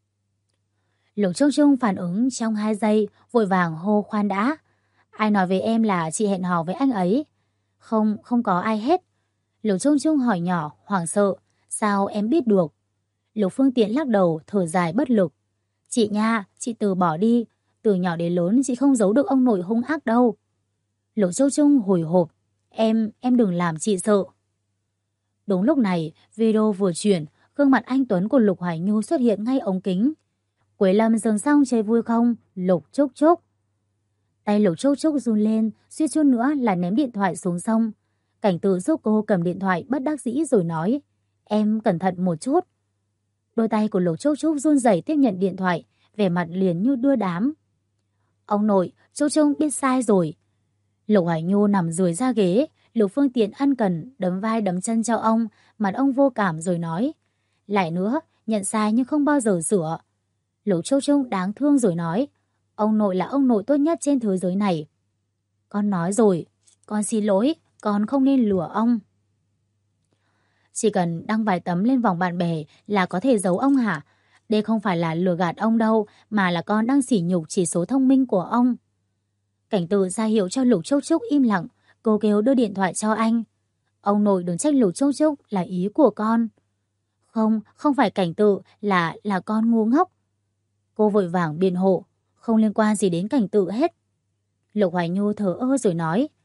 Lục Trung Trung phản ứng trong 2 giây, vội vàng hô khoan đã. Ai nói với em là chị hẹn hò với anh ấy? Không, không có ai hết. Lục Trung Trung hỏi nhỏ, hoảng sợ. Sao em biết được? Lục Phương Tiện lắc đầu, thở dài bất lực. Chị nha, chị từ bỏ đi. Từ nhỏ đến lớn chị không giấu được ông nội hung ác đâu. Lục Trung Trung hồi hộp. Em đừng làm chị sợ. Đúng lúc này, video vừa chuyển, gương mặt anh Tuấn của Lục Hoài Nhu xuất hiện ngay ống kính. Quế Lâm dừng xong chơi vui không? Lục Trúc Trúc. Tay Lục Trúc Trúc run lên, suýt chút nữa là ném điện thoại xuống sông. Cảnh Tự giúp cô cầm điện thoại bất đắc dĩ rồi nói. Em cẩn thận một chút. Đôi tay của Lục Trúc Trúc run rẩy tiếp nhận điện thoại, vẻ mặt liền như đưa đám. Ông nội, Trúc Trúc biết sai rồi. Lục Hoài Nhu nằm rười ra ghế, Lục Phương Tiện ân cần đấm vai đấm chân cho ông, mặt ông vô cảm rồi nói. Lại nữa, nhận sai nhưng không bao giờ sửa. Lục Trúc Trúc đáng thương rồi nói. Ông nội là ông nội tốt nhất trên thế giới này. Con nói rồi, con xin lỗi, con không nên lừa ông. Chỉ cần đăng vài tấm lên vòng bạn bè là có thể giấu ông hả? Đây không phải là lừa gạt ông đâu, mà là con đang sỉ nhục chỉ số thông minh của ông. Cảnh Tự ra hiệu cho Lục Trúc Trúc im lặng, cô kêu đưa điện thoại cho anh. Ông nội đừng trách Lục Trúc Trúc, là ý của con. Không, không phải Cảnh Tự, là con ngu ngốc. Cô vội vàng biện hộ, không liên quan gì đến Cảnh Tự hết. Lục Hoài Nhu thở ơ rồi nói.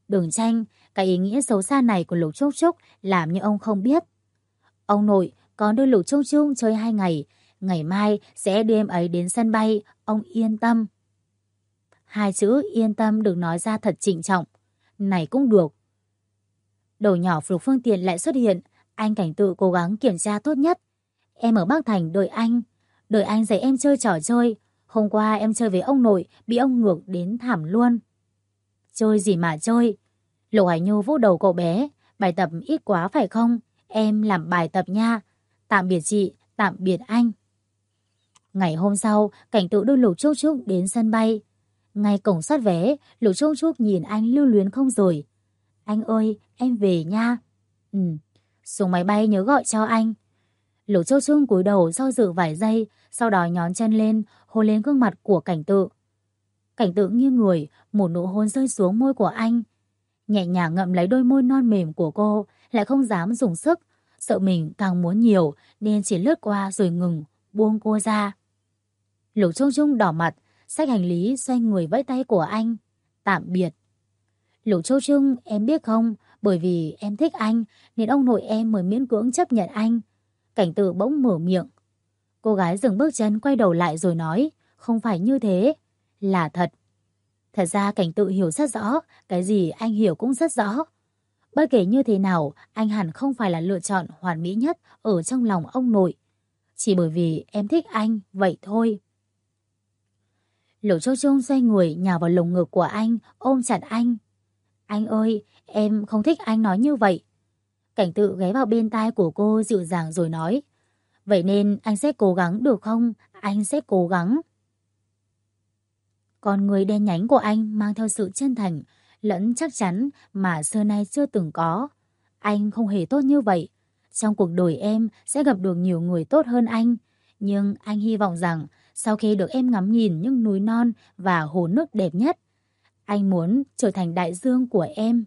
Đừng tranh, cái ý nghĩa xấu xa này của Lục Trúc Trúc làm như ông không biết. Ông nội, con đưa Lục Trúc Trúc chơi 2 ngày. Ngày mai sẽ đưa em ấy đến sân bay, ông yên tâm. 2 chữ yên tâm được nói ra thật trịnh trọng. Này cũng được. Đầu nhỏ Lục Phương Tiền lại xuất hiện. Anh Cảnh Tự cố gắng kiểm tra tốt nhất. Em ở Bắc Thành đợi anh. Đợi anh dạy em chơi trò chơi. Hôm qua em chơi với ông nội, bị ông ngược đến thảm luôn. Chơi gì mà chơi? Lục Hải Nhu vuốt đầu cậu bé. Bài tập ít quá phải không? Em làm bài tập nha. Tạm biệt chị, tạm biệt anh. Ngày hôm sau, Cảnh Tự đưa Lục Trúc Trúc đến sân bay. Ngay cổng soát vé, Lục Trúc Trúc nhìn anh lưu luyến không rồi. Anh ơi, em về nha. Ừ, xuống máy bay nhớ gọi cho anh. Lục Trúc Trúc cúi đầu do dự vài giây, sau đó nhón chân lên, hôn lên gương mặt của Cảnh Tự. Cảnh Tự nghiêng người, một nụ hôn rơi xuống môi của anh. Nhẹ nhàng ngậm lấy đôi môi non mềm của cô, lại không dám dùng sức, sợ mình càng muốn nhiều nên chỉ lướt qua rồi ngừng, buông cô ra. Lục Trúc Trúc đỏ mặt, xách hành lý xoay người vẫy tay của anh. Tạm biệt. Lục Trúc Trúc, em biết không, bởi vì em thích anh nên ông nội em mới miễn cưỡng chấp nhận anh. Cảnh Tự bỗng mở miệng. Cô gái dừng bước chân quay đầu lại rồi nói, không phải như thế, là thật. Thật ra Cảnh Tự hiểu rất rõ, cái gì anh hiểu cũng rất rõ. Bất kể như thế nào, anh hẳn không phải là lựa chọn hoàn mỹ nhất ở trong lòng ông nội. Chỉ bởi vì em thích anh, vậy thôi. Lục Trúc Trúc xoay người nhào vào lồng ngực của anh, ôm chặt anh. Anh ơi, em không thích anh nói như vậy. Cảnh Tự ghé vào bên tai của cô dịu dàng rồi nói. Vậy nên anh sẽ cố gắng được không? Anh sẽ cố gắng. Con người đen nhánh của anh mang theo sự chân thành, lẫn chắc chắn mà xưa nay chưa từng có. Anh không hề tốt như vậy. Trong cuộc đời em sẽ gặp được nhiều người tốt hơn anh. Nhưng anh hy vọng rằng sau khi được em ngắm nhìn những núi non và hồ nước đẹp nhất, anh muốn trở thành đại dương của em.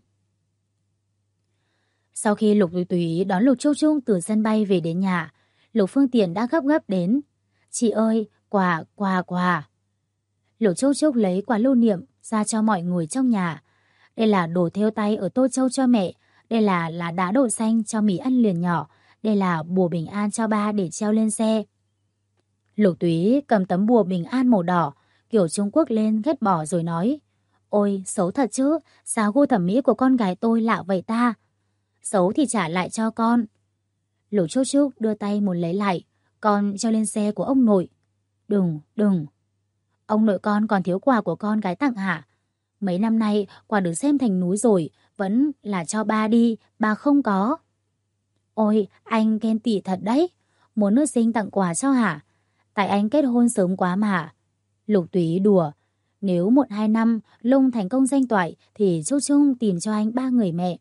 Sau khi Lục Tùy Tùy đón Lục Trúc Trúc từ sân bay về đến nhà, Lục Phương Tiền đã gấp gáp đến. Chị ơi, quà. Lục Trúc Trúc lấy quà lưu niệm ra cho mọi người trong nhà. Đây là đồ thêu tay ở Tô Châu cho mẹ. Đây là lá đá đậu xanh cho mì ăn liền nhỏ. Đây là bùa bình an cho ba để treo lên xe. Lục Túy cầm tấm bùa bình an màu đỏ, kiểu Trung Quốc lên ghét bỏ rồi nói. Ôi, xấu thật chứ, sao gu thẩm mỹ của con gái tôi lạ vậy ta? Xấu thì trả lại cho con. Lục Trúc Trúc đưa tay muốn lấy lại, con treo lên xe của ông nội. Đừng. Ông nội con còn thiếu quà của con gái tặng hả? Mấy năm nay quà được xem thành núi rồi, vẫn là cho ba đi, ba không có. Ôi, anh ghen tị thật đấy. Muốn nữ sinh tặng quà cho hả? Tại anh kết hôn sớm quá mà. Lục Túy đùa. Nếu 1-2 năm Lung thành công danh toại thì Trúc Trúc tìm cho anh 3 người mẹ.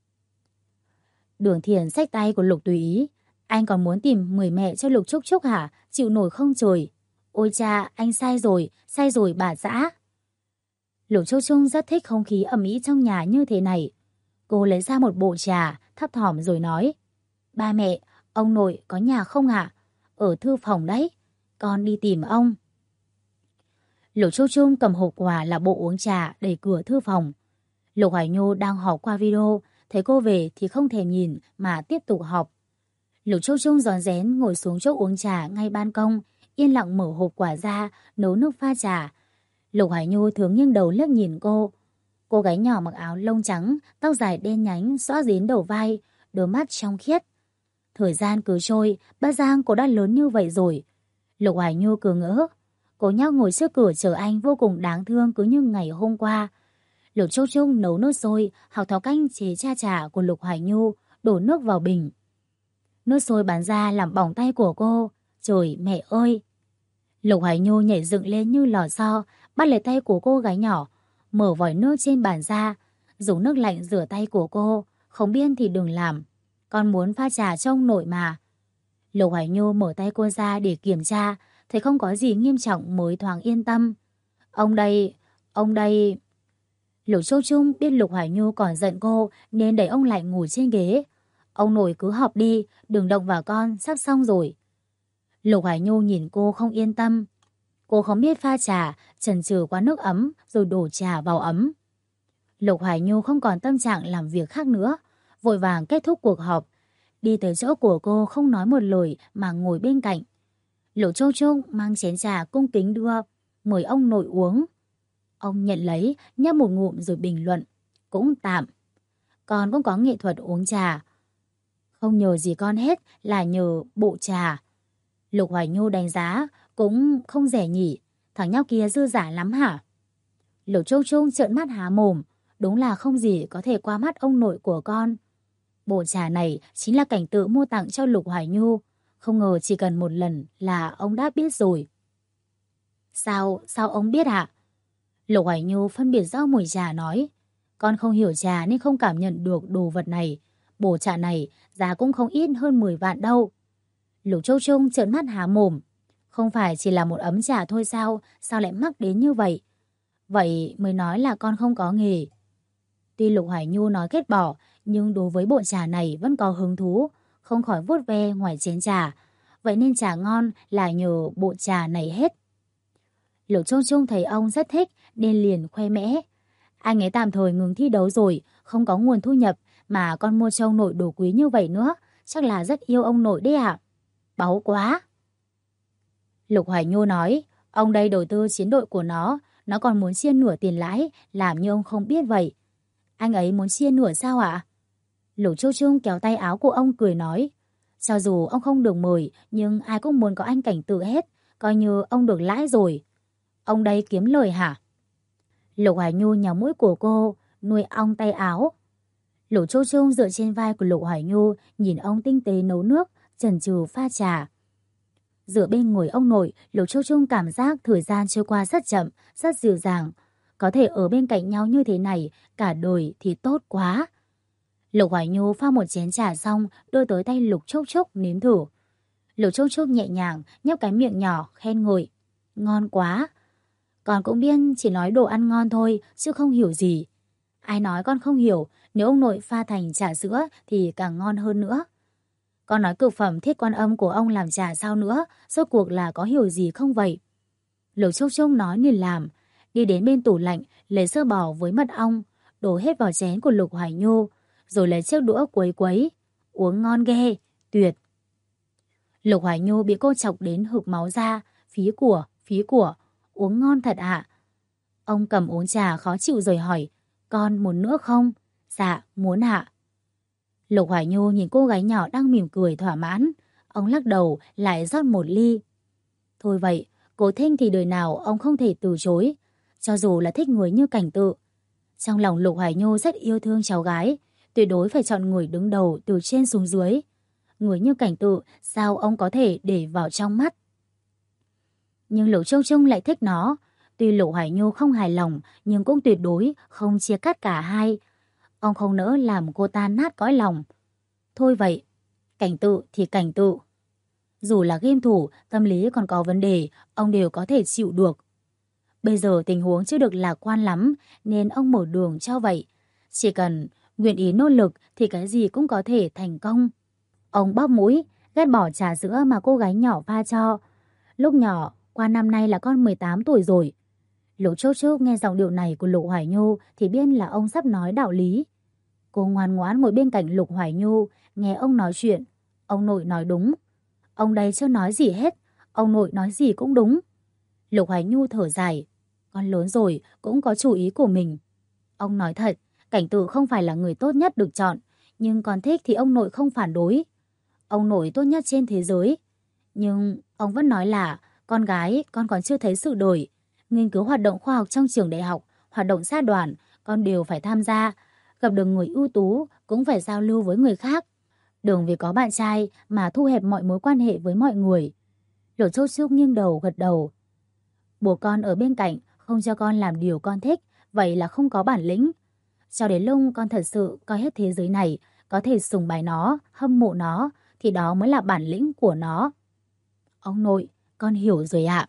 Đường Thiền xách tay của Lục Túy. Anh còn muốn tìm 10 mẹ cho Lục Trúc Trúc hả? Chịu nổi không trời? Ôi cha, anh sai rồi bà dã. Lục Trúc Trúc rất thích không khí ầm ĩ trong nhà như thế này. Cô lấy ra một bộ trà, thấp thỏm rồi nói. Ba mẹ, ông nội có nhà không ạ? Ở thư phòng đấy, con đi tìm ông. Lục Trúc Trúc cầm hộp quà là bộ uống trà đẩy cửa thư phòng. Lục Hải Nhu đang họp qua video, thấy cô về thì không thèm nhìn mà tiếp tục họp. Lục Trúc Trúc rón rén ngồi xuống chỗ uống trà ngay ban công, yên lặng mở hộp quà ra, nấu nước pha trà. Lục Hải Nhu thường nghiêng đầu liếc nhìn cô. Cô gái nhỏ mặc áo lông trắng, tóc dài đen nhánh xõa đến đầu vai, đôi mắt trong khiết. Thời gian cứ trôi, Bát Giang cô đã lớn như vậy rồi. Lục Hải Nhu cứ ngỡ. Cô nhóc ngồi trước cửa chờ anh vô cùng đáng thương cứ như ngày hôm qua. Lục Trúc Trúc nấu nước sôi, học thói canh chế cha trà của Lục Hải Nhu, đổ nước vào bình. Nước sôi bắn ra làm bỏng tay của cô. Trời mẹ ơi! Lục Hải Nhu nhảy dựng lên như lò xo, bắt lấy tay của cô gái nhỏ, mở vòi nước trên bàn ra, dùng nước lạnh rửa tay của cô. Không biết thì đừng làm. Con muốn pha trà cho ông nội mà. Lục Hải Nhu mở tay cô ra để kiểm tra, thấy không có gì nghiêm trọng mới thoáng yên tâm. Ông đây... Lục Trúc Trúc biết Lục Hải Nhu còn giận cô nên đẩy ông lại ngồi trên ghế. Ông nội cứ họp đi, đừng động vào con, sắp xong rồi. Lục Hải Nhu nhìn cô không yên tâm. Cô không biết pha trà, chần chừ qua nước ấm rồi đổ trà vào ấm. Lục Hoài Nhu không còn tâm trạng làm việc khác nữa, vội vàng kết thúc cuộc họp, đi tới chỗ của cô không nói một lời mà ngồi bên cạnh. Lục Châu Châu mang chén trà cung kính đưa, mời ông nội uống. Ông nhận lấy, nhấp một ngụm rồi bình luận, cũng tạm. Con cũng có nghệ thuật uống trà. Không nhờ gì con hết là nhờ bộ trà. Lục Hoài Nhu đánh giá, cũng không rẻ nhỉ, thằng nhóc kia dư giả lắm hả? Lục Châu Châu trợn mắt há mồm, đúng là không gì có thể qua mắt ông nội của con. Bộ trà này chính là Cảnh Tự mua tặng cho Lục Hoài Nhu, không ngờ chỉ cần một lần là ông đã biết rồi. Sao ông biết ạ? Lục Hoài Nhu phân biệt rõ mùi trà nói, con không hiểu trà nên không cảm nhận được đồ vật này. Bộ trà này giá cũng không ít hơn 10 vạn đâu. Lục Châu Trung trợn mắt há mồm, không phải chỉ là một ấm trà thôi sao lại mắc đến như vậy? Vậy mới nói là con không có nghề. Tuy Lục Hoài Nhu nói ghét bỏ, nhưng đối với bộ trà này vẫn có hứng thú, không khỏi vuốt ve ngoài chén trà. Vậy nên trà ngon là nhờ bộ trà này hết. Lục Châu Trung thấy ông rất thích nên liền khoe mẽ. Anh ấy tạm thời ngừng thi đấu rồi, không có nguồn thu nhập mà con mua cho ông nội đồ quý như vậy nữa, chắc là rất yêu ông nội đấy ạ. Báu quá. Lục Hoài Nhu nói, ông đây đầu tư chiến đội của nó còn muốn chia nửa tiền lãi, làm như ông không biết vậy. Anh ấy muốn chia nửa sao ạ? Lục Châu Trung kéo tay áo của ông cười nói, cho dù ông không được mời, nhưng ai cũng muốn có anh Cảnh Tự hết, coi như ông được lãi rồi. Ông đây kiếm lời hả? Lục Hoài Nhu nhào mũi của cô, nuôi ong tay áo. Lục Châu Trung dựa trên vai của Lục Hoài Nhu, nhìn ông tinh tế nấu nước, chần chừ pha trà. Dựa bên ngồi ông nội, Lục Châu Trung cảm giác thời gian trôi qua rất chậm, rất dịu dàng. Có thể ở bên cạnh nhau như thế này, cả đời thì tốt quá. Lục Hoài Nhu pha một chén trà xong, đưa tới tay Lục Chốc Chốc nếm thử. Lục Chốc Chốc nhẹ nhàng, nhấp cái miệng nhỏ, khen ngợi. Ngon quá. Con cũng biết chỉ nói đồ ăn ngon thôi, chứ không hiểu gì. Ai nói con không hiểu, nếu ông nội pha thành trà sữa thì càng ngon hơn nữa. Con nói cực phẩm Thiết Quan Âm của ông làm trà sao nữa, rốt cuộc là có hiểu gì không vậy? Lục Chốc Chốc nói liền làm, đi đến bên tủ lạnh, lấy sữa bò với mật ong, đổ hết vào chén của Lục Hoài Nhu, rồi lấy chiếc đũa quấy quấy. Uống ngon ghê, tuyệt. Lục Hoài Nhu bị cô chọc đến hực máu ra, phí của, uống ngon thật ạ. Ông cầm uống trà khó chịu rồi hỏi, con muốn nữa không? Dạ, muốn ạ. Lục Hoài Nhu nhìn cô gái nhỏ đang mỉm cười thỏa mãn. Ông lắc đầu lại rót một ly. Thôi vậy, cô thích thì đời nào ông không thể từ chối. Cho dù là thích người như Cảnh Tự. Trong lòng Lục Hoài Nhu rất yêu thương cháu gái. Tuyệt đối phải chọn người đứng đầu từ trên xuống dưới. Người như Cảnh Tự sao ông có thể để vào trong mắt. Nhưng Lục Châu Trung lại thích nó. Tuy Lục Hoài Nhu không hài lòng nhưng cũng tuyệt đối không chia cắt cả hai. Ông không nỡ làm cô ta nát cõi lòng. Thôi vậy, Cảnh Tự thì Cảnh Tự. Dù là game thủ, tâm lý còn có vấn đề, ông đều có thể chịu được. Bây giờ tình huống chưa được lạc quan lắm, nên ông mở đường cho vậy. Chỉ cần nguyện ý nỗ lực thì cái gì cũng có thể thành công. Ông bóp mũi, ghét bỏ trà sữa mà cô gái nhỏ pha cho. Lúc nhỏ, qua năm nay là con 18 tuổi rồi. Lục Chốc Chốc nghe giọng điệu này của Lục Hoài Nhu thì biết là ông sắp nói đạo lý. Cô ngoan ngoãn ngồi bên cạnh Lục Hoài Nhu, nghe ông nói chuyện. Ông nội nói đúng. Ông đây chưa nói gì hết, ông nội nói gì cũng đúng. Lục Hoài Nhu thở dài. Con lớn rồi, cũng có chủ ý của mình. Ông nói thật, Cảnh Tự không phải là người tốt nhất được chọn, nhưng con thích thì ông nội không phản đối. Ông nội tốt nhất trên thế giới. Nhưng ông vẫn nói là con gái con còn chưa thấy sự đổi. Nghiên cứu hoạt động khoa học trong trường đại học, hoạt động xã đoàn, con đều phải tham gia. Gặp được người ưu tú cũng phải giao lưu với người khác. Đừng vì có bạn trai mà thu hẹp mọi mối quan hệ với mọi người. Lục Châu Trúc nghiêng đầu gật đầu. Bố con ở bên cạnh không cho con làm điều con thích, vậy là không có bản lĩnh. Cho đến lúc con thật sự coi hết thế giới này, có thể sùng bái nó, hâm mộ nó, thì đó mới là bản lĩnh của nó. Ông nội, con hiểu rồi ạ.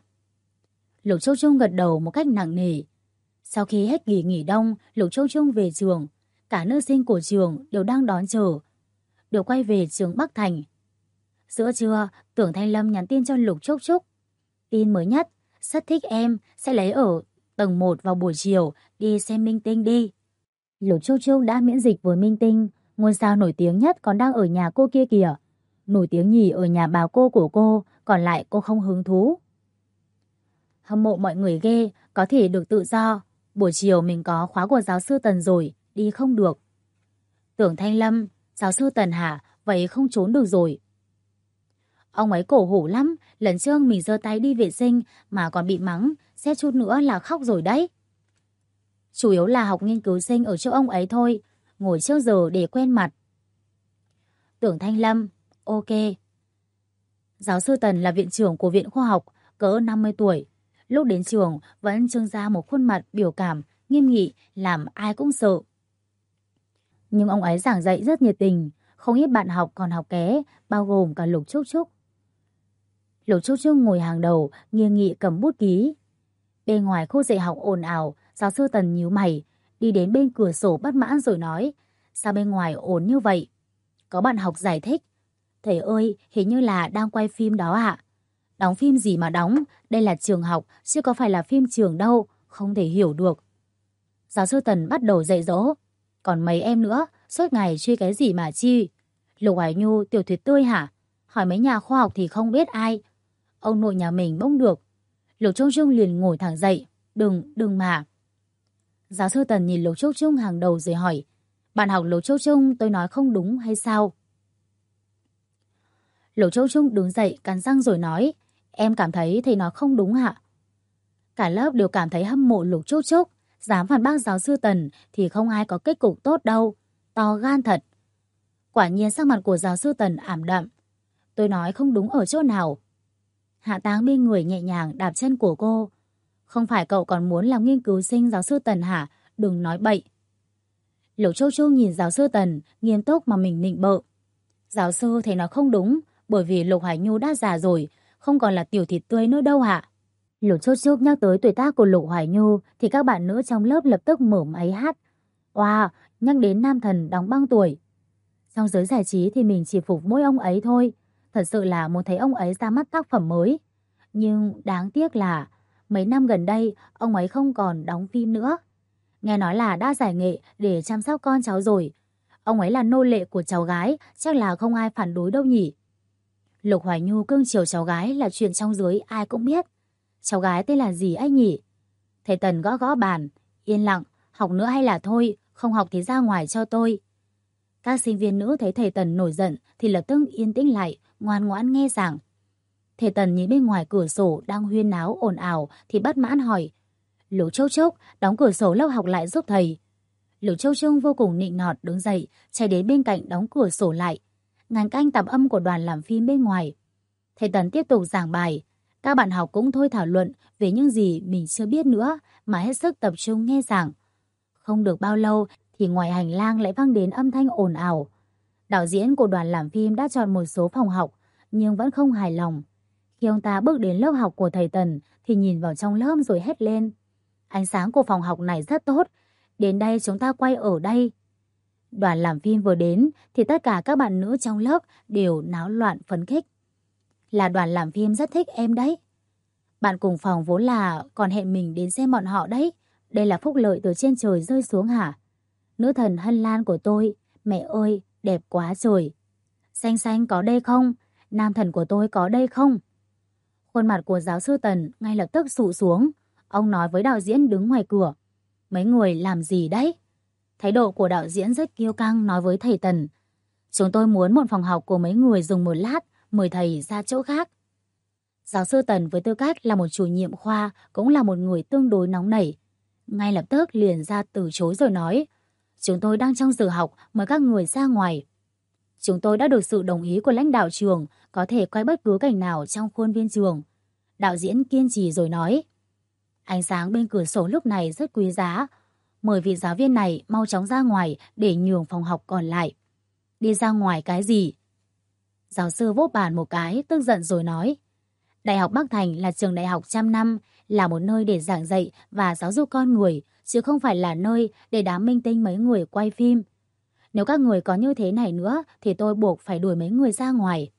Lục Châu Trung gật đầu một cách nặng nề. Sau khi hết kỳ nghỉ đông, Lục Châu Trung về trường. Cả nữ sinh của trường đều đang đón chờ. Đều quay về trường Bắc Thành. Giữa trưa, Tưởng Thanh Lâm nhắn tin cho Lục Trúc Trúc. Tin mới nhất, rất thích em, sẽ lấy ở tầng 1 vào buổi chiều, đi xem minh tinh đi. Lục Trúc Trúc đã miễn dịch với minh tinh, ngôi sao nổi tiếng nhất còn đang ở nhà cô kia kìa. Nổi tiếng nhì ở nhà bà cô của cô, còn lại cô không hứng thú. Hâm mộ mọi người ghê, có thể được tự do. Buổi chiều mình có khóa của giáo sư Tần rồi, đi không được. Tưởng Thanh Lâm, giáo sư Tần hả? Vậy không trốn được rồi. Ông ấy cổ hủ lắm, lần trước mình giơ tay đi vệ sinh mà còn bị mắng, xét chút nữa là khóc rồi đấy. Chủ yếu là học nghiên cứu sinh ở chỗ ông ấy thôi, ngồi trước giờ để quen mặt. Tưởng Thanh Lâm, ok. Giáo sư Tần là viện trưởng của viện khoa học, cỡ 50 tuổi. Lúc đến trường vẫn trưng ra một khuôn mặt biểu cảm, nghiêm nghị, làm ai cũng sợ. Nhưng ông ấy giảng dạy rất nhiệt tình, không ít bạn học còn học ké, bao gồm cả Lục Trúc Trúc. Lục Trúc Trúc ngồi hàng đầu, nghiêm nghị cầm bút ký. Bên ngoài khu dạy học ồn ào, giáo sư Tần nhíu mày, đi đến bên cửa sổ bất mãn rồi nói, sao bên ngoài ồn như vậy? Có bạn học giải thích, thầy ơi, hình như là đang quay phim đó ạ. Đóng phim gì mà đóng, đây là trường học, chứ có phải là phim trường đâu, không thể hiểu được. Giáo sư Tần bắt đầu dạy dỗ, còn mấy em nữa, suốt ngày truy cái gì mà chi? Lục Hoài Nhu, Tiểu Thuyết Tươi hả? Hỏi mấy nhà khoa học thì không biết ai. Ông nội nhà mình bỗng được. Lục Trúc Trúc liền ngồi thẳng dậy, đừng mà. Giáo sư Tần nhìn Lục Trúc Trúc hàng đầu rồi hỏi, bạn học Lục Trúc Trúc tôi nói không đúng hay sao? Lục Trúc Trúc đứng dậy cắn răng rồi nói, em cảm thấy thầy nói không đúng hả? Cả lớp đều cảm thấy hâm mộ Lục Trúc Trúc, dám phản bác giáo sư Tần thì không ai có kết cục tốt đâu, to gan thật. Quả nhiên sắc mặt của giáo sư Tần ảm đạm. Tôi nói không đúng ở chỗ nào? Hạ Táng bên người nhẹ nhàng đạp chân của cô. Không phải cậu còn muốn làm nghiên cứu sinh giáo sư Tần hả? Đừng nói bậy. Lục Trúc Trúc nhìn giáo sư Tần, nghiêm túc mà mình nịnh bợ. Giáo sư thấy nó không đúng, bởi vì Lục Hoài Nhu đã già rồi, không còn là Tiểu Thịt Tươi nữa đâu hả? Lục Trúc Trúc nhắc tới tuổi tác của Lục Hoài Nhu thì các bạn nữ trong lớp lập tức mở máy hát. Wow, nhắc đến nam thần đóng băng tuổi. Trong giới giải trí thì mình chỉ phục mỗi ông ấy thôi. Thật sự là muốn thấy ông ấy ra mắt tác phẩm mới. Nhưng đáng tiếc là mấy năm gần đây ông ấy không còn đóng phim nữa. Nghe nói là đã giải nghệ để chăm sóc con cháu rồi. Ông ấy là nô lệ của cháu gái, chắc là không ai phản đối đâu nhỉ. Lục Hoài Nhu cưng chiều cháu gái là chuyện trong giới ai cũng biết. Cháu gái tên là gì anh nhỉ? Thầy Tần gõ gõ bàn, yên lặng, học nữa hay là thôi, không học thì ra ngoài cho tôi. Các sinh viên nữ thấy thầy Tần nổi giận thì lập tức yên tĩnh lại, ngoan ngoãn nghe giảng. Thầy Tần nhìn bên ngoài cửa sổ đang huyên náo ồn ào thì bất mãn hỏi, Lục Trúc Trúc, đóng cửa sổ lớp học lại giúp thầy. Lục Trúc Trúc vô cùng nịnh nọt đứng dậy, chạy đến bên cạnh đóng cửa sổ lại. Ngàn canh tạp âm của đoàn làm phim bên ngoài. Thầy Tần tiếp tục giảng bài. Các bạn học cũng thôi thảo luận về những gì mình chưa biết nữa mà hết sức tập trung nghe giảng. Không được bao lâu thì ngoài hành lang lại vang đến âm thanh ồn ào. Đạo diễn của đoàn làm phim đã chọn một số phòng học nhưng vẫn không hài lòng. Khi ông ta bước đến lớp học của thầy Tần thì nhìn vào trong lớp rồi hét lên. Ánh sáng của phòng học này rất tốt. Đến đây chúng ta quay ở đây. Đoàn làm phim vừa đến thì tất cả các bạn nữ trong lớp đều náo loạn phấn khích. Là đoàn làm phim rất thích em đấy. Bạn cùng phòng vốn là còn hẹn mình đến xem bọn họ đấy. Đây là phúc lợi từ trên trời rơi xuống hả? Nữ thần Hân Lan của tôi, mẹ ơi, đẹp quá trời. Xanh xanh có đây không? Nam thần của tôi có đây không? Khuôn mặt của giáo sư Tần ngay lập tức sụ xuống. Ông nói với đạo diễn đứng ngoài cửa. Mấy người làm gì đấy? Thái độ của đạo diễn rất kiêu căng nói với thầy Tần. Chúng tôi muốn một phòng học của mấy người dùng một lát, mời thầy ra chỗ khác. Giáo sư Tần với tư cách là một chủ nhiệm khoa cũng là một người tương đối nóng nảy. Ngay lập tức liền ra từ chối rồi nói. Chúng tôi đang trong giờ học, mời các người ra ngoài. Chúng tôi đã được sự đồng ý của lãnh đạo trường, có thể quay bất cứ cảnh nào trong khuôn viên trường. Đạo diễn kiên trì rồi nói. Ánh sáng bên cửa sổ lúc này rất quý giá. Mời vị giáo viên này mau chóng ra ngoài để nhường phòng học còn lại. Đi ra ngoài cái gì? Giáo sư vỗ bàn một cái, tức giận rồi nói. Đại học Bắc Thành là trường đại học trăm năm, là một nơi để giảng dạy và giáo dục con người, chứ không phải là nơi để đám minh tinh mấy người quay phim. Nếu các người có như thế này nữa thì tôi buộc phải đuổi mấy người ra ngoài.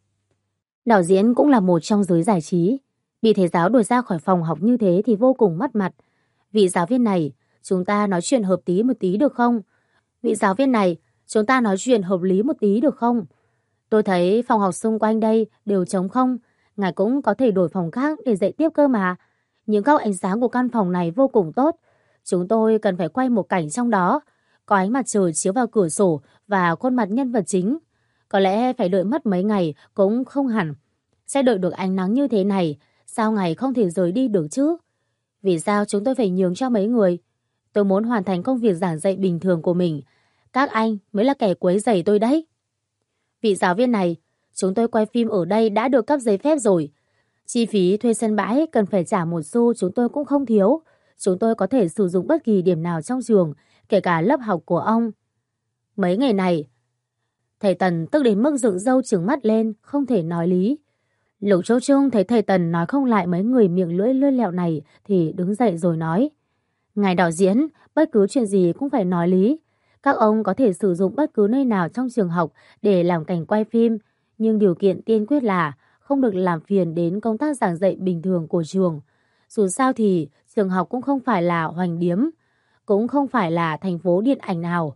Đạo diễn cũng là một trong giới giải trí. Bị thầy giáo đuổi ra khỏi phòng học như thế thì vô cùng mất mặt. Vị giáo viên này, chúng ta nói chuyện hợp tí một tí được không? Vị giáo viên này, chúng ta nói chuyện hợp lý một tí được không? Tôi thấy phòng học xung quanh đây đều trống không. Ngài cũng có thể đổi phòng khác để dạy tiếp cơ mà. Những góc ánh sáng của căn phòng này vô cùng tốt. Chúng tôi cần phải quay một cảnh trong đó. Có ánh mặt trời chiếu vào cửa sổ và khuôn mặt nhân vật chính. Có lẽ phải đợi mất mấy ngày cũng không hẳn. Sẽ đợi được ánh nắng như thế này, sao ngài không thể rời đi được chứ? Vì sao chúng tôi phải nhường cho mấy người? Tôi muốn hoàn thành công việc giảng dạy bình thường của mình. Các anh mới là kẻ quấy rầy tôi đấy. Vị giáo viên này, chúng tôi quay phim ở đây đã được cấp giấy phép rồi. Chi phí thuê sân bãi cần phải trả một xu chúng tôi cũng không thiếu. Chúng tôi có thể sử dụng bất kỳ điểm nào trong trường, kể cả lớp học của ông. Mấy ngày này, thầy Tần tức đến mức dựng râu trừng mắt lên, không thể nói lý. Lục Châu Trung thấy thầy Tần nói không lại mấy người miệng lưỡi lươn lẹo này thì đứng dậy rồi nói. Ngài đạo diễn, bất cứ chuyện gì cũng phải nói lý. Các ông có thể sử dụng bất cứ nơi nào trong trường học để làm cảnh quay phim, nhưng điều kiện tiên quyết là không được làm phiền đến công tác giảng dạy bình thường của trường. Dù sao thì trường học cũng không phải là hoành điếm, cũng không phải là thành phố điện ảnh nào.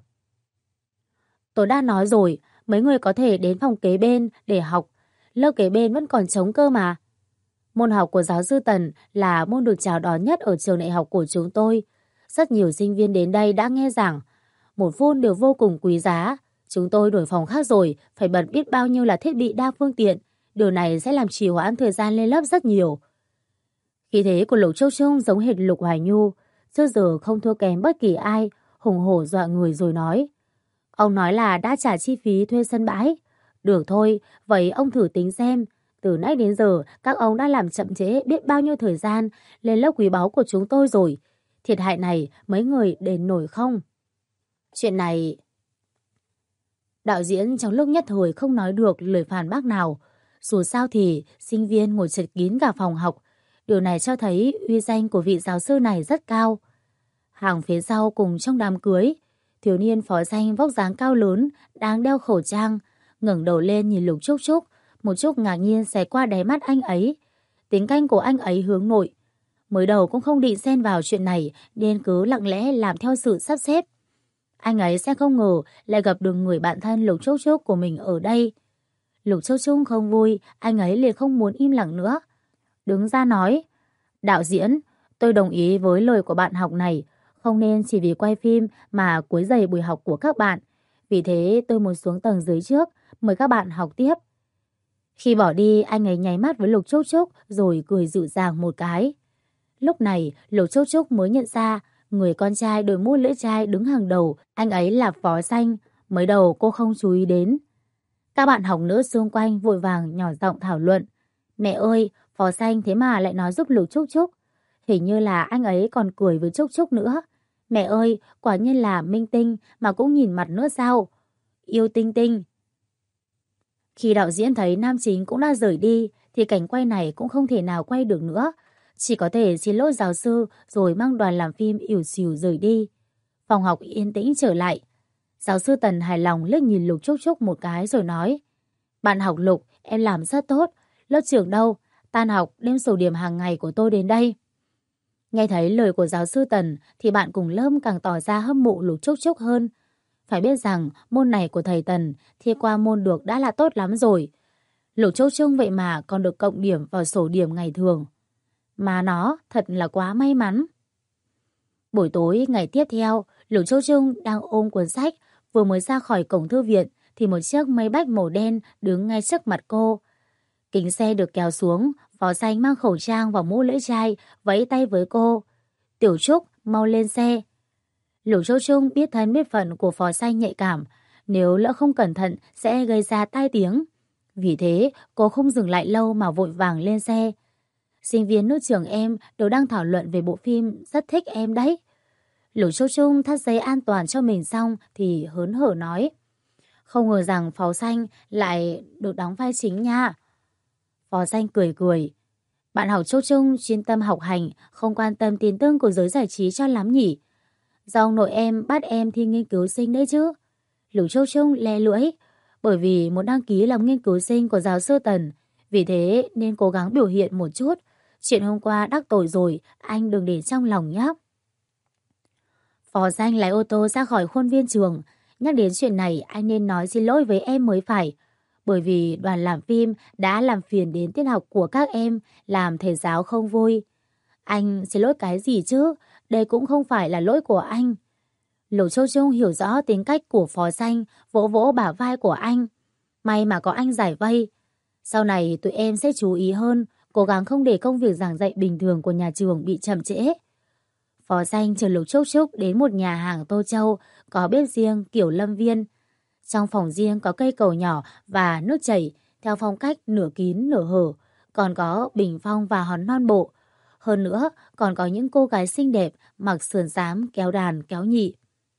Tôi đã nói rồi, mấy người có thể đến phòng kế bên để học, lớp kế bên vẫn còn trống cơ mà. Môn học của giáo sư Tần là môn được chào đón nhất ở trường đại học của chúng tôi. Rất nhiều sinh viên đến đây đã nghe giảng. Một phút đều vô cùng quý giá. Chúng tôi đổi phòng khác rồi, phải bật biết bao nhiêu là thiết bị đa phương tiện. Điều này sẽ làm trì hoãn thời gian lên lớp rất nhiều. Khí thế của Lục Châu Trung giống hệt Lục Hoài Nhu. Trước giờ không thua kém bất kỳ ai, hùng hổ dọa người rồi nói. Ông nói là đã trả chi phí thuê sân bãi. Được thôi, vậy ông thử tính xem. Từ nãy đến giờ, các ông đã làm chậm trễ biết bao nhiêu thời gian lên lớp quý báu của chúng tôi rồi. Thiệt hại này mấy người đền nổi không? Chuyện này... Đạo diễn trong lúc nhất thời không nói được lời phản bác nào. Dù sao thì sinh viên ngồi chật kín cả phòng học. Điều này cho thấy uy danh của vị giáo sư này rất cao. Hàng phía sau cùng trong đám cưới, thiếu niên phó danh vóc dáng cao lớn, đang đeo khẩu trang, ngẩng đầu lên nhìn Lục Trúc Trúc, một chút ngạc nhiên xé qua đáy mắt anh ấy. Tính canh của anh ấy hướng nội. Mới đầu cũng không định xen vào chuyện này nên cứ lặng lẽ làm theo sự sắp xếp. Anh ấy sẽ không ngờ lại gặp được người bạn thân Lục Trúc Trúc của mình ở đây. Lục Trúc Trúc không vui, anh ấy liền không muốn im lặng nữa. Đứng ra nói, đạo diễn, tôi đồng ý với lời của bạn học này, không nên chỉ vì quay phim mà quấy rầy buổi học của các bạn. Vì thế tôi muốn xuống tầng dưới trước, mời các bạn học tiếp. Khi bỏ đi, anh ấy nháy mắt với Lục Trúc Trúc rồi cười dịu dàng một cái. Lúc này, Lục Trúc Trúc mới nhận ra người con trai đội mũ lưỡi chai đứng hàng đầu, anh ấy là Phó Xanh, mới đầu cô không chú ý đến. Các bạn học nữ xung quanh vội vàng nhỏ giọng thảo luận. Mẹ ơi, Phó Xanh thế mà lại nói giúp Lục Trúc Trúc. Hình như là anh ấy còn cười với Trúc Trúc nữa. Mẹ ơi, quả nhiên là minh tinh mà cũng nhìn mặt nữa sao? Yêu Tinh Tinh. Khi đạo diễn thấy nam chính cũng đã rời đi thì cảnh quay này cũng không thể nào quay được nữa. Chỉ có thể xin lỗi giáo sư rồi mang đoàn làm phim ỉu xìu rời đi. Phòng học yên tĩnh trở lại. Giáo sư Tần hài lòng liếc nhìn Lục Trúc Trúc một cái rồi nói. Bạn học Lục, em làm rất tốt. Lớp trưởng đâu? Tan học đem sổ điểm hàng ngày của tôi đến đây. Nghe thấy lời của giáo sư Tần thì bạn cùng lớp càng tỏ ra hâm mộ Lục Trúc Trúc hơn. Phải biết rằng môn này của thầy Tần thi qua môn được đã là tốt lắm rồi. Lục Trúc Trúc vậy mà còn được cộng điểm vào sổ điểm ngày thường. Mà nó thật là quá may mắn. Buổi tối ngày tiếp theo, Lục Trúc Trúc đang ôm cuốn sách, vừa mới ra khỏi cổng thư viện thì một chiếc Maybach màu đen đứng ngay trước mặt cô. Kính xe được kéo xuống, Phó Xanh mang khẩu trang và mũ lưỡi chai, vẫy tay với cô. Tiểu Trúc, mau lên xe. Lục Trúc Trúc biết thân biết phận của Phó Xanh nhạy cảm, nếu lỡ không cẩn thận sẽ gây ra tai tiếng. Vì thế, cô không dừng lại lâu mà vội vàng lên xe. Sinh viên nước trường em đều đang thảo luận về bộ phim, rất thích em đấy. Lục Trúc Trúc thắt dây an toàn cho mình xong thì hớn hở nói. Không ngờ rằng Phó Xanh lại được đóng vai chính nha. Phó Xanh cười cười. Bạn học Trúc Trúc chuyên tâm học hành, không quan tâm tin tức của giới giải trí cho lắm nhỉ. Do ông nội em bắt em thi nghiên cứu sinh đấy chứ. Lục Trúc Trúc le lưỡi. Bởi vì muốn đăng ký làm nghiên cứu sinh của giáo sư Tần, vì thế nên cố gắng biểu hiện một chút. Chuyện hôm qua đắc tội rồi, anh đừng để trong lòng nhé. Phó Xanh lái ô tô ra khỏi khuôn viên trường. nhắc đến chuyện này anh nên nói xin lỗi với em mới phải. Bởi vì đoàn làm phim đã làm phiền đến tiết học của các em, làm thầy giáo không vui. Anh xin lỗi cái gì chứ? Đây cũng không phải là lỗi của anh. Lục Châu Trung hiểu rõ tính cách của Phó Danh, vỗ vỗ bả vai của anh. May mà có anh giải vây. Sau này tụi em sẽ chú ý hơn, cố gắng không để công việc giảng dạy bình thường của nhà trường bị chậm trễ. Phó Danh chở Lục Trúc Trúc đến một nhà hàng Tô Châu, có bếp riêng kiểu lâm viên. Trong phòng riêng có cây cầu nhỏ và nước chảy, theo phong cách nửa kín nửa hở, còn có bình phong và hòn non bộ. Hơn nữa, còn có những cô gái xinh đẹp mặc sườn xám kéo đàn kéo nhị.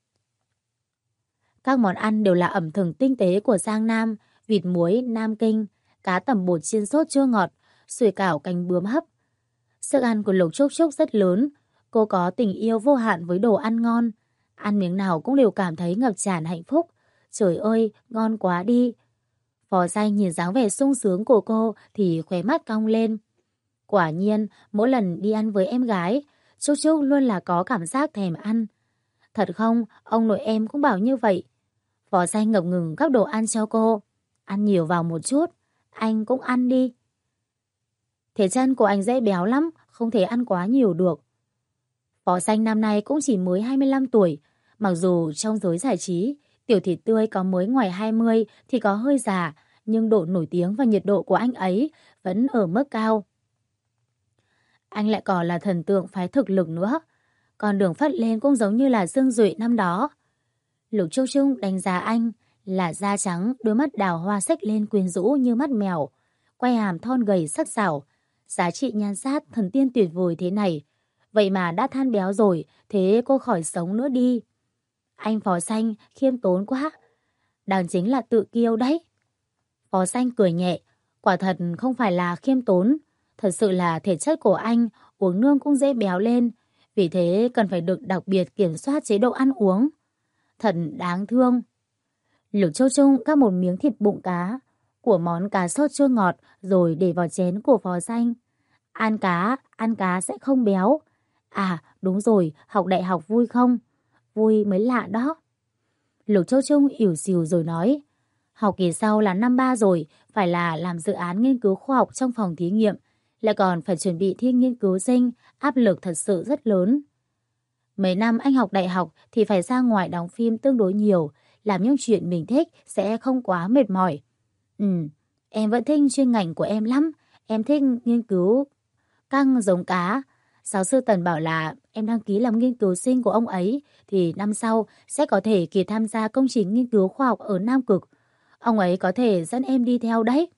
Các món ăn đều là ẩm thực tinh tế của Giang Nam, vịt muối Nam Kinh, cá tẩm bột chiên sốt chua ngọt, sủi cảo canh bướm hấp. Sức ăn của Lục Trúc Trúc rất lớn, cô có tình yêu vô hạn với đồ ăn ngon. Ăn miếng nào cũng đều cảm thấy ngập tràn hạnh phúc. Trời ơi, ngon quá đi. Phó Danh nhìn dáng vẻ sung sướng của cô thì khóe mắt cong lên. Quả nhiên, mỗi lần đi ăn với em gái, Trúc Trúc luôn là có cảm giác thèm ăn. Thật không, ông nội em cũng bảo như vậy. Phó Danh ngập ngừng các đồ ăn cho cô. Ăn nhiều vào một chút, anh cũng ăn đi. Thể chân của anh dễ béo lắm, không thể ăn quá nhiều được. Phó Danh năm nay cũng chỉ mới 25 tuổi. Mặc dù trong giới giải trí, tiểu thịt tươi có mới ngoài 20 thì có hơi già, nhưng độ nổi tiếng và nhiệt độ của anh ấy vẫn ở mức cao. Anh lại còn là thần tượng phái thực lực nữa. Còn đường phất lên cũng giống như là Dương Duệ năm đó. Lục Châu Trung đánh giá anh là da trắng, đôi mắt đào hoa xếch lên quyến rũ như mắt mèo, quay hàm thon gầy sắc sảo, giá trị nhan sắc thần tiên tuyệt vời thế này. Vậy mà đã than béo rồi, thế cô khỏi sống nữa đi. Anh Phó Danh khiêm tốn quá. Đáng chính là tự kiêu đấy. Phó Danh cười nhẹ, quả thật không phải là khiêm tốn. Thật sự là thể chất của anh uống nương cũng dễ béo lên. Vì thế cần phải được đặc biệt kiểm soát chế độ ăn uống. Thật đáng thương. Lục Châu Trung cắt một miếng thịt bụng cá của món cá sốt chua ngọt rồi để vào chén của Phó Danh. Ăn cá sẽ không béo. À đúng rồi, học đại học vui không? Vui mới lạ đó. Lục Châu Trung ỉu xìu rồi nói. Học kỳ sau là năm 3 rồi, phải là làm dự án nghiên cứu khoa học trong phòng thí nghiệm. Lại còn phải chuẩn bị thi nghiên cứu sinh, áp lực thật sự rất lớn. Mấy năm anh học đại học thì phải ra ngoài đóng phim tương đối nhiều, làm những chuyện mình thích sẽ không quá mệt mỏi. Em vẫn thích chuyên ngành của em lắm, em thích nghiên cứu căng giống cá. Giáo sư Tần bảo là em đăng ký làm nghiên cứu sinh của ông ấy thì năm sau sẽ có thể kịp tham gia công trình nghiên cứu khoa học ở Nam Cực. Ông ấy có thể dẫn em đi theo đấy.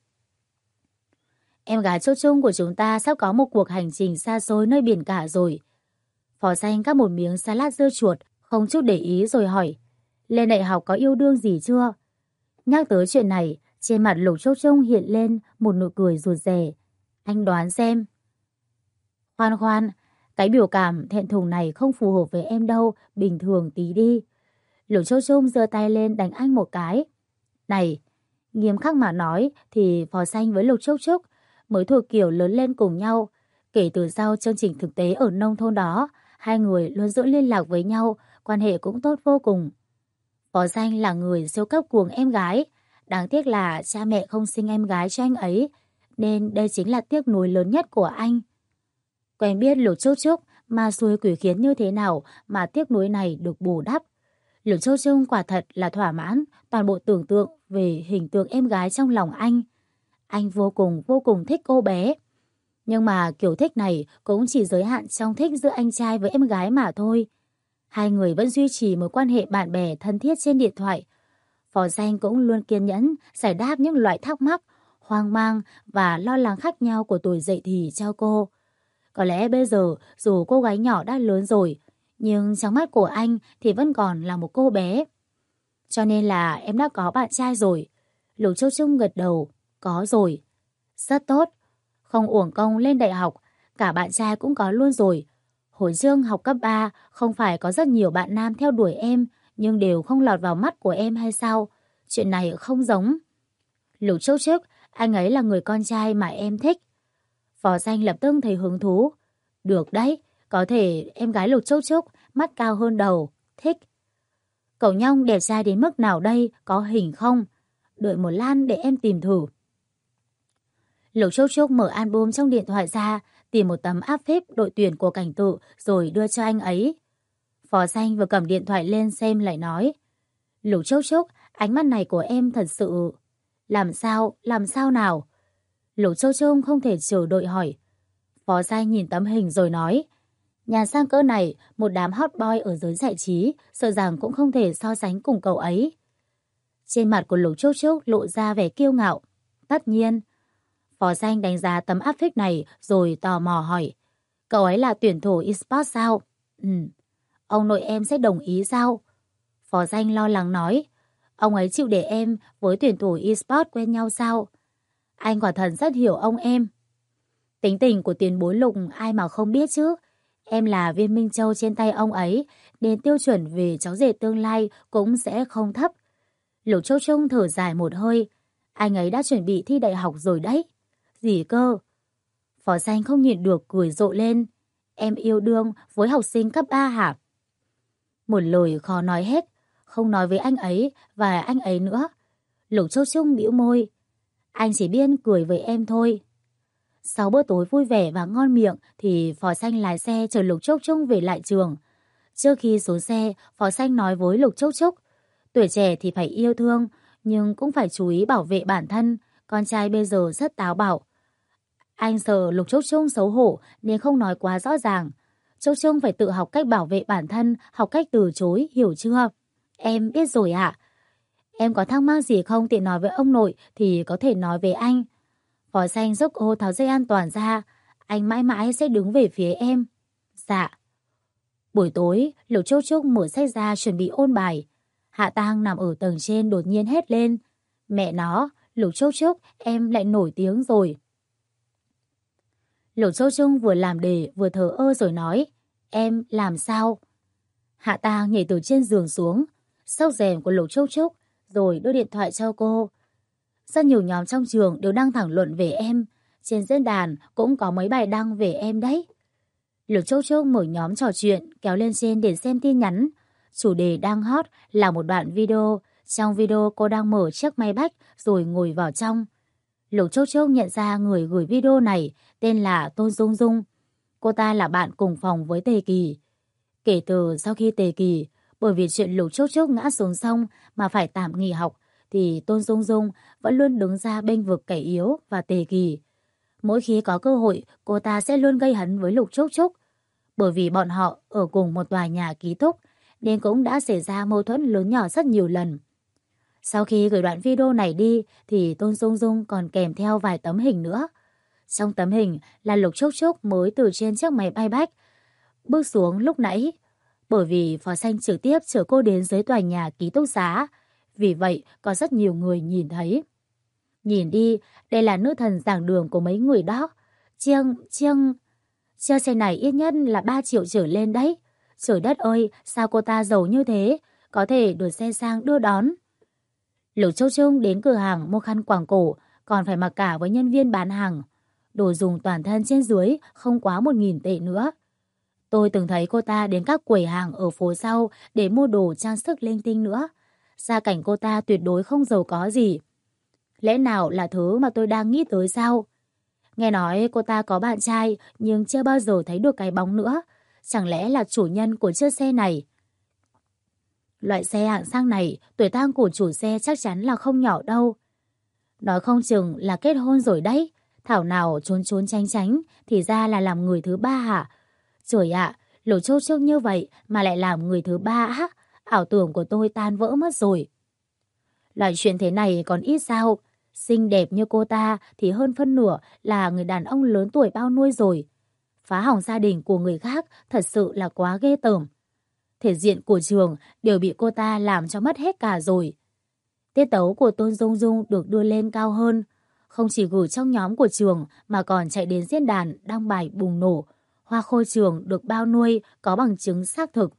Em gái Châu Trung của chúng ta sắp có một cuộc hành trình xa xôi nơi biển cả rồi. Phó Danh cắt một miếng salad dưa chuột, không chút để ý rồi hỏi. Lên đại học có yêu đương gì chưa? Nhắc tới chuyện này, trên mặt Lục Châu Trung hiện lên một nụ cười rụt rè. Anh đoán xem. Khoan khoan, cái biểu cảm thẹn thùng này không phù hợp với em đâu, bình thường tí đi. Lục Châu Trung giơ tay lên đánh anh một cái. Này, nghiêm khắc mà nói thì Phó Danh với Lục Trúc Trúc mới thuộc kiểu lớn lên cùng nhau. Kể từ sau chương trình thực tế ở nông thôn đó, hai người luôn giữ liên lạc với nhau, quan hệ cũng tốt vô cùng. Phó Danh là người siêu cấp cuồng em gái. Đáng tiếc là cha mẹ không sinh em gái cho anh ấy, nên đây chính là tiếc nuối lớn nhất của anh. Quen biết Lục Trúc Trúc mà xui quỷ khiến như thế nào mà tiếc nuối này được bù đắp. Lục Châu Trung quả thật là thỏa mãn toàn bộ tưởng tượng về hình tượng em gái trong lòng anh. Anh vô cùng thích cô bé. Nhưng mà kiểu thích này cũng chỉ giới hạn trong thích giữa anh trai với em gái mà thôi. Hai người vẫn duy trì mối quan hệ bạn bè thân thiết trên điện thoại. Phó Danh cũng luôn kiên nhẫn giải đáp những loại thắc mắc, hoang mang và lo lắng khác nhau của tuổi dậy thì cho cô. Có lẽ bây giờ dù cô gái nhỏ đã lớn rồi, nhưng trong mắt của anh thì vẫn còn là một cô bé. Cho nên là em đã có bạn trai rồi. Lục Châu Trung gật đầu. Có rồi. Rất tốt. Không uổng công lên đại học, cả bạn trai cũng có luôn rồi. Hồi dương học cấp 3, không phải có rất nhiều bạn nam theo đuổi em, nhưng đều không lọt vào mắt của em hay sao? Chuyện này không giống. Lục Châu Trúc, anh ấy là người con trai mà em thích. Phó Danh lập tức thấy hứng thú. Được đấy, có thể em gái Lục Châu Trúc mắt cao hơn đầu, thích. Cậu nhóc đẹp trai đến mức nào đây, có hình không? Đợi một lát để em tìm thử. Lục Trúc Trúc mở album trong điện thoại ra, tìm một tấm áp phích đội tuyển của Cảnh Tự rồi đưa cho anh ấy. Phó Danh vừa cầm điện thoại lên xem lại nói. Lục Trúc Trúc, ánh mắt này của em thật sự... Làm sao nào? Lục Trúc Trúc không thể chờ đợi hỏi. Phó Danh nhìn tấm hình rồi nói. Nhà sang cỡ này, một đám hot boy ở giới giải trí, sợ rằng cũng không thể so sánh cùng cậu ấy. Trên mặt của Lục Trúc Trúc lộ ra vẻ kiêu ngạo. Tất nhiên. Phó Danh đánh giá tấm áp phích này rồi tò mò hỏi. Cậu ấy là tuyển thủ eSports sao? Ừ. Ông nội em sẽ đồng ý sao? Phó Danh lo lắng nói. Ông ấy chịu để em với tuyển thủ eSports quen nhau sao? Anh quả thật rất hiểu ông em. Tính tình của tiền bối Lục ai mà không biết chứ. Em là viên minh châu trên tay ông ấy, nên tiêu chuẩn về cháu rể tương lai cũng sẽ không thấp. Lục Châu Trung thở dài một hơi. Anh ấy đã chuẩn bị thi đại học rồi đấy. Gì cơ? Phó Danh không nhịn được cười rộ lên. Em yêu đương với học sinh cấp 3 hả? Một lời khó nói hết. Không nói với anh ấy và anh ấy nữa. Lục Châu Trung bĩu môi. Anh chỉ biết cười với em thôi. Sau bữa tối vui vẻ và ngon miệng thì Phó Danh lái xe chở Lục Trúc Trúc về lại trường. Trước khi xuống xe, Phó Danh nói với Lục Trúc Trúc. Tuổi trẻ thì phải yêu thương, nhưng cũng phải chú ý bảo vệ bản thân. Con trai bây giờ rất táo bạo. Anh sợ Lục Trúc Trúc xấu hổ nên không nói quá rõ ràng. Trúc Trúc phải tự học cách bảo vệ bản thân, học cách từ chối, hiểu chưa? Em biết rồi ạ. Em có thắc mắc gì không tiện nói với ông nội thì có thể nói với anh. Phó Danh giúp cô tháo dây an toàn ra. Anh mãi mãi sẽ đứng về phía em. Dạ. Buổi tối, Lục Trúc Trúc mở sách ra chuẩn bị ôn bài. Hạ Tang nằm ở tầng trên đột nhiên hét lên. Mẹ nó, Lục Trúc Trúc, em lại nổi tiếng rồi. Lục Trúc Trúc vừa làm đề vừa thờ ơ rồi nói. Em làm sao? Hạ Tang nhảy từ trên giường xuống, xốc rèm của Lục Trúc Trúc rồi đưa điện thoại cho cô. Rất nhiều nhóm trong trường đều đang thảo luận về em. Trên diễn đàn cũng có mấy bài đăng về em đấy. Lục Trúc Trúc mở nhóm trò chuyện kéo lên trên để xem tin nhắn. Chủ đề đang hot là một đoạn video. Trong video cô đang mở chiếc máy bách rồi ngồi vào trong. Lục Trúc Trúc nhận ra người gửi video này tên là Tôn Dung Dung. Cô ta là bạn cùng phòng với Tề Kỳ. Kể từ sau khi Tề Kỳ, bởi vì chuyện Lục Trúc Trúc ngã xuống sông mà phải tạm nghỉ học, thì Tôn Dung Dung vẫn luôn đứng ra bênh vực kẻ yếu và Tề Kỳ. Mỗi khi có cơ hội, cô ta sẽ luôn gây hấn với Lục Trúc Trúc. Bởi vì bọn họ ở cùng một tòa nhà ký túc, nên cũng đã xảy ra mâu thuẫn lớn nhỏ rất nhiều lần. Sau khi gửi đoạn video này đi, thì Tôn Dung Dung còn kèm theo vài tấm hình nữa. Trong tấm hình là Lục Trúc Trúc mới từ trên chiếc máy bay bách bước xuống lúc nãy. Bởi vì Phó Danh trực tiếp chở cô đến dưới tòa nhà ký túc xá. Vì vậy, có rất nhiều người nhìn thấy. Nhìn đi, đây là nữ thần giảng đường của mấy người đó. Chiêng xe này ít nhất là 3 triệu trở lên đấy. Trời đất ơi, sao cô ta giàu như thế, có thể được xe sang đưa đón. Lục Trúc Trúc đến cửa hàng mua khăn quàng cổ, còn phải mặc cả với nhân viên bán hàng. Đồ dùng toàn thân trên dưới không quá 1.000 tệ nữa. Tôi từng thấy cô ta đến các quầy hàng ở phố sau để mua đồ trang sức linh tinh nữa. Gia cảnh cô ta tuyệt đối không giàu có gì. Lẽ nào là thứ mà tôi đang nghĩ tới sao? Nghe nói cô ta có bạn trai nhưng chưa bao giờ thấy được cái bóng nữa. Chẳng lẽ là chủ nhân của chiếc xe này? Loại xe hạng sang này, tuổi tác của chủ xe chắc chắn là không nhỏ đâu. Nói không chừng là kết hôn rồi đấy. Thảo nào trốn trốn tránh tránh thì ra là làm người thứ ba hả? Trời ạ, Lục Trúc Trúc như vậy mà lại làm người thứ ba á? Ảo tưởng của tôi tan vỡ mất rồi. Loại chuyện thế này còn ít sao? Xinh đẹp như cô ta thì hơn phân nửa là người đàn ông lớn tuổi bao nuôi rồi. Phá hỏng gia đình của người khác thật sự là quá ghê tởm. Thể diện của trường đều bị cô ta làm cho mất hết cả rồi. Tiết tấu của Tôn Dung Dung được đưa lên cao hơn. Không chỉ gửi trong nhóm của trường mà còn chạy đến diễn đàn đăng bài bùng nổ. Hoa khôi trường được bao nuôi có bằng chứng xác thực.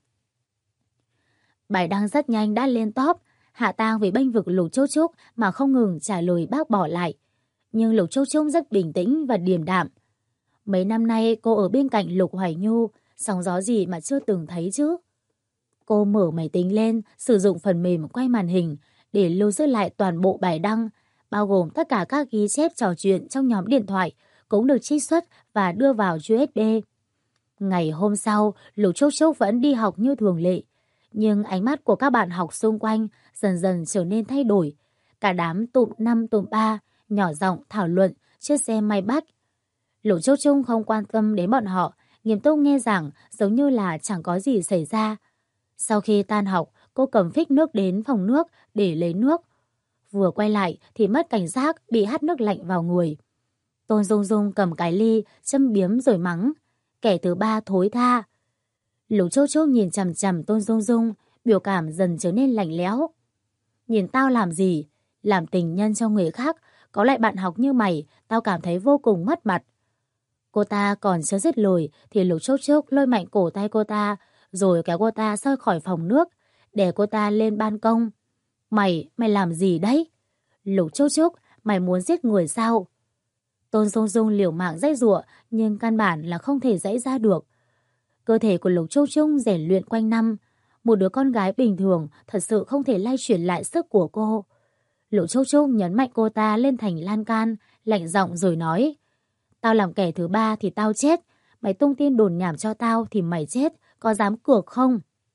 Bài đăng rất nhanh đã lên top. Hạ Tang vì bênh vực Lục Trúc Trúc mà không ngừng trả lời bác bỏ lại. Nhưng Lục Trúc Trúc rất bình tĩnh và điềm đạm. Mấy năm nay cô ở bên cạnh Lục Hoài Nhu, sóng gió gì mà chưa từng thấy chứ. Cô mở máy tính lên, sử dụng phần mềm quay màn hình để lưu giữ lại toàn bộ bài đăng, bao gồm tất cả các ghi chép trò chuyện trong nhóm điện thoại, cũng được trích xuất và đưa vào USB. Ngày hôm sau, Lục Trúc Trúc vẫn đi học như thường lệ, nhưng ánh mắt của các bạn học xung quanh dần dần trở nên thay đổi. Cả đám tụm 5 tụm 3, nhỏ giọng thảo luận chiếc xe Maybach. Lục Trúc Trúc không quan tâm đến bọn họ, nghiêm túc nghe giảng giống như là chẳng có gì xảy ra. Sau khi tan học, cô cầm phích nước đến phòng nước để lấy nước. Vừa quay lại thì mất cảnh giác bị hắt nước lạnh vào người. Tôn Dung Dung cầm cái ly, châm biếm rồi mắng. Kẻ thứ ba thối tha. Lục Trúc Trúc nhìn chằm chằm Tôn Dung Dung, biểu cảm dần trở nên lạnh lẽo. Nhìn tao làm gì? Làm tình nhân cho người khác, có lại bạn học như mày, tao cảm thấy vô cùng mất mặt. Cô ta còn chưa dứt lời thì Lục Trúc Trúc lôi mạnh cổ tay cô ta, rồi kéo cô ta ra khỏi phòng nước, để cô ta lên ban công. Mày làm gì đấy? Lục Trúc Trúc, mày muốn giết người sao? Tôn Dung Dung liều mạng giãy giụa, nhưng căn bản là không thể giãy ra được. Cơ thể của Lục Trúc Trúc rèn luyện quanh năm. Một đứa con gái bình thường thật sự không thể lay chuyển lại sức của cô. Lục Trúc Trúc nhấn mạnh cô ta lên thành lan can, lạnh giọng rồi nói. Tao làm kẻ thứ ba thì tao chết. Mày tung tin đồn nhảm cho tao thì mày chết. Có dám cược không?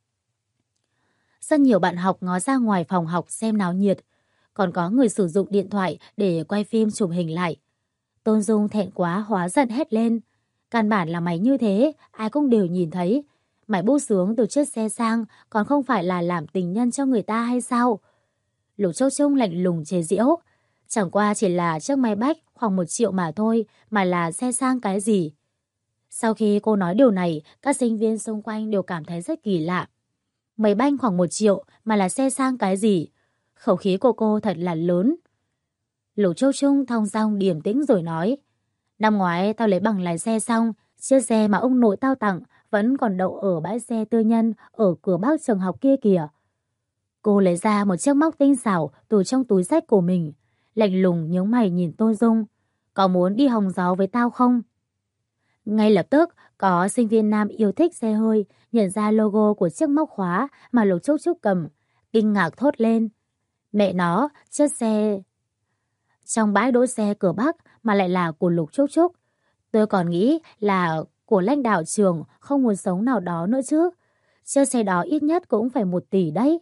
Rất nhiều bạn học ngó ra ngoài phòng học xem náo nhiệt. Còn có người sử dụng điện thoại để quay phim chụp hình lại. Tôn Dung thẹn quá hóa giận hét lên. Căn bản là mày như thế, ai cũng đều nhìn thấy. Mày bút sướng từ chiếc xe sang, còn không phải là làm tình nhân cho người ta hay sao? Lục Trúc Trúc lạnh lùng chế giễu. Chẳng qua chỉ là chiếc Maybach khoảng 1 triệu mà thôi, mà là xe sang cái gì? Sau khi cô nói điều này, các sinh viên xung quanh đều cảm thấy rất kỳ lạ. Maybach khoảng 1 triệu mà là xe sang cái gì? Khẩu khí của cô thật là lớn. Lục Trúc Trúc thong dong điềm tĩnh rồi nói. Năm ngoái tao lấy bằng lái xe xong, chiếc xe mà ông nội tao tặng vẫn còn đậu ở bãi xe tư nhân ở cửa bắc trường học kia kìa. Cô lấy ra một chiếc móc tinh xảo từ trong túi xách của mình, lạnh lùng nhướng mày nhìn Tôn Dung. Có muốn đi hòng gió với tao không? Ngay lập tức, có sinh viên nam yêu thích xe hơi nhận ra logo của chiếc móc khóa mà Lục Trúc Trúc cầm, kinh ngạc thốt lên. Mẹ nó, chiếc xe trong bãi đỗ xe cửa Bắc mà lại là của Lục Trúc Trúc. Tôi còn nghĩ là của lãnh đạo trường không muốn sống nào đó nữa chứ. Chiếc xe đó ít nhất cũng phải 1 tỷ đấy.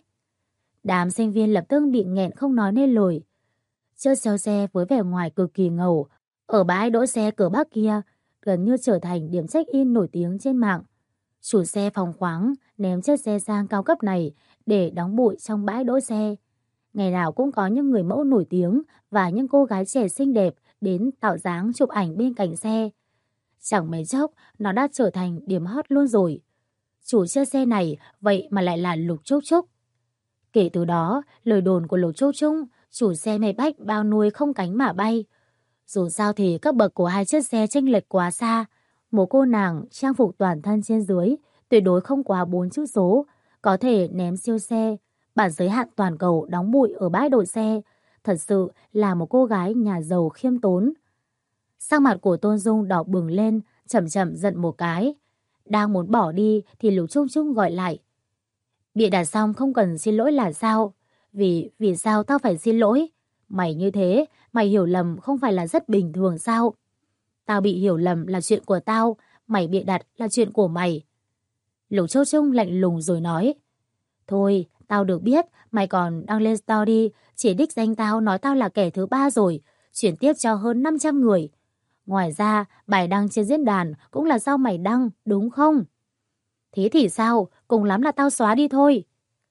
Đám sinh viên lập tức bị nghẹn không nói nên lời. Chiếc siêu xe với vẻ ngoài cực kỳ ngầu ở bãi đỗ xe cửa Bắc kia gần như trở thành điểm check-in nổi tiếng trên mạng. Chủ xe phóng khoáng ném chiếc xe sang cao cấp này để đóng bụi trong bãi đỗ xe. Ngày nào cũng có những người mẫu nổi tiếng và những cô gái trẻ xinh đẹp đến tạo dáng chụp ảnh bên cạnh xe. Chẳng mấy chốc, nó đã trở thành điểm hot luôn rồi. Chủ chiếc xe này vậy mà lại là Lục Trúc Trúc. Kể từ đó, lời đồn của Lục Trúc Trúc, chủ xe Maybach bao nuôi không cánh mà bay. Dù sao thì các bậc của hai chiếc xe chênh lệch quá xa. Một cô nàng trang phục toàn thân trên dưới, tuyệt đối không quá 4 chữ số, có thể ném siêu xe. Bản giới hạn toàn cầu đóng bụi ở bãi đỗ xe, thật sự là một cô gái nhà giàu khiêm tốn. Sắc mặt của Tôn Dung đỏ bừng lên, chậm chậm giận một cái. Đang muốn bỏ đi thì Lục Trúc Trúc gọi lại. Bịa đặt xong không cần xin lỗi là sao? Vì sao tao phải xin lỗi? Mày như thế, mày hiểu lầm không phải là rất bình thường sao? Tao bị hiểu lầm là chuyện của tao, mày bịa đặt là chuyện của mày. Lục Trúc Trúc lạnh lùng rồi nói. Thôi, tao được biết mày còn đăng lên story chỉ đích danh tao nói tao là kẻ thứ ba rồi, chuyển tiếp cho hơn 500 người. Ngoài ra, bài đăng trên diễn đàn cũng là do mày đăng, đúng không? Thế thì sao, cùng lắm là tao xóa đi thôi.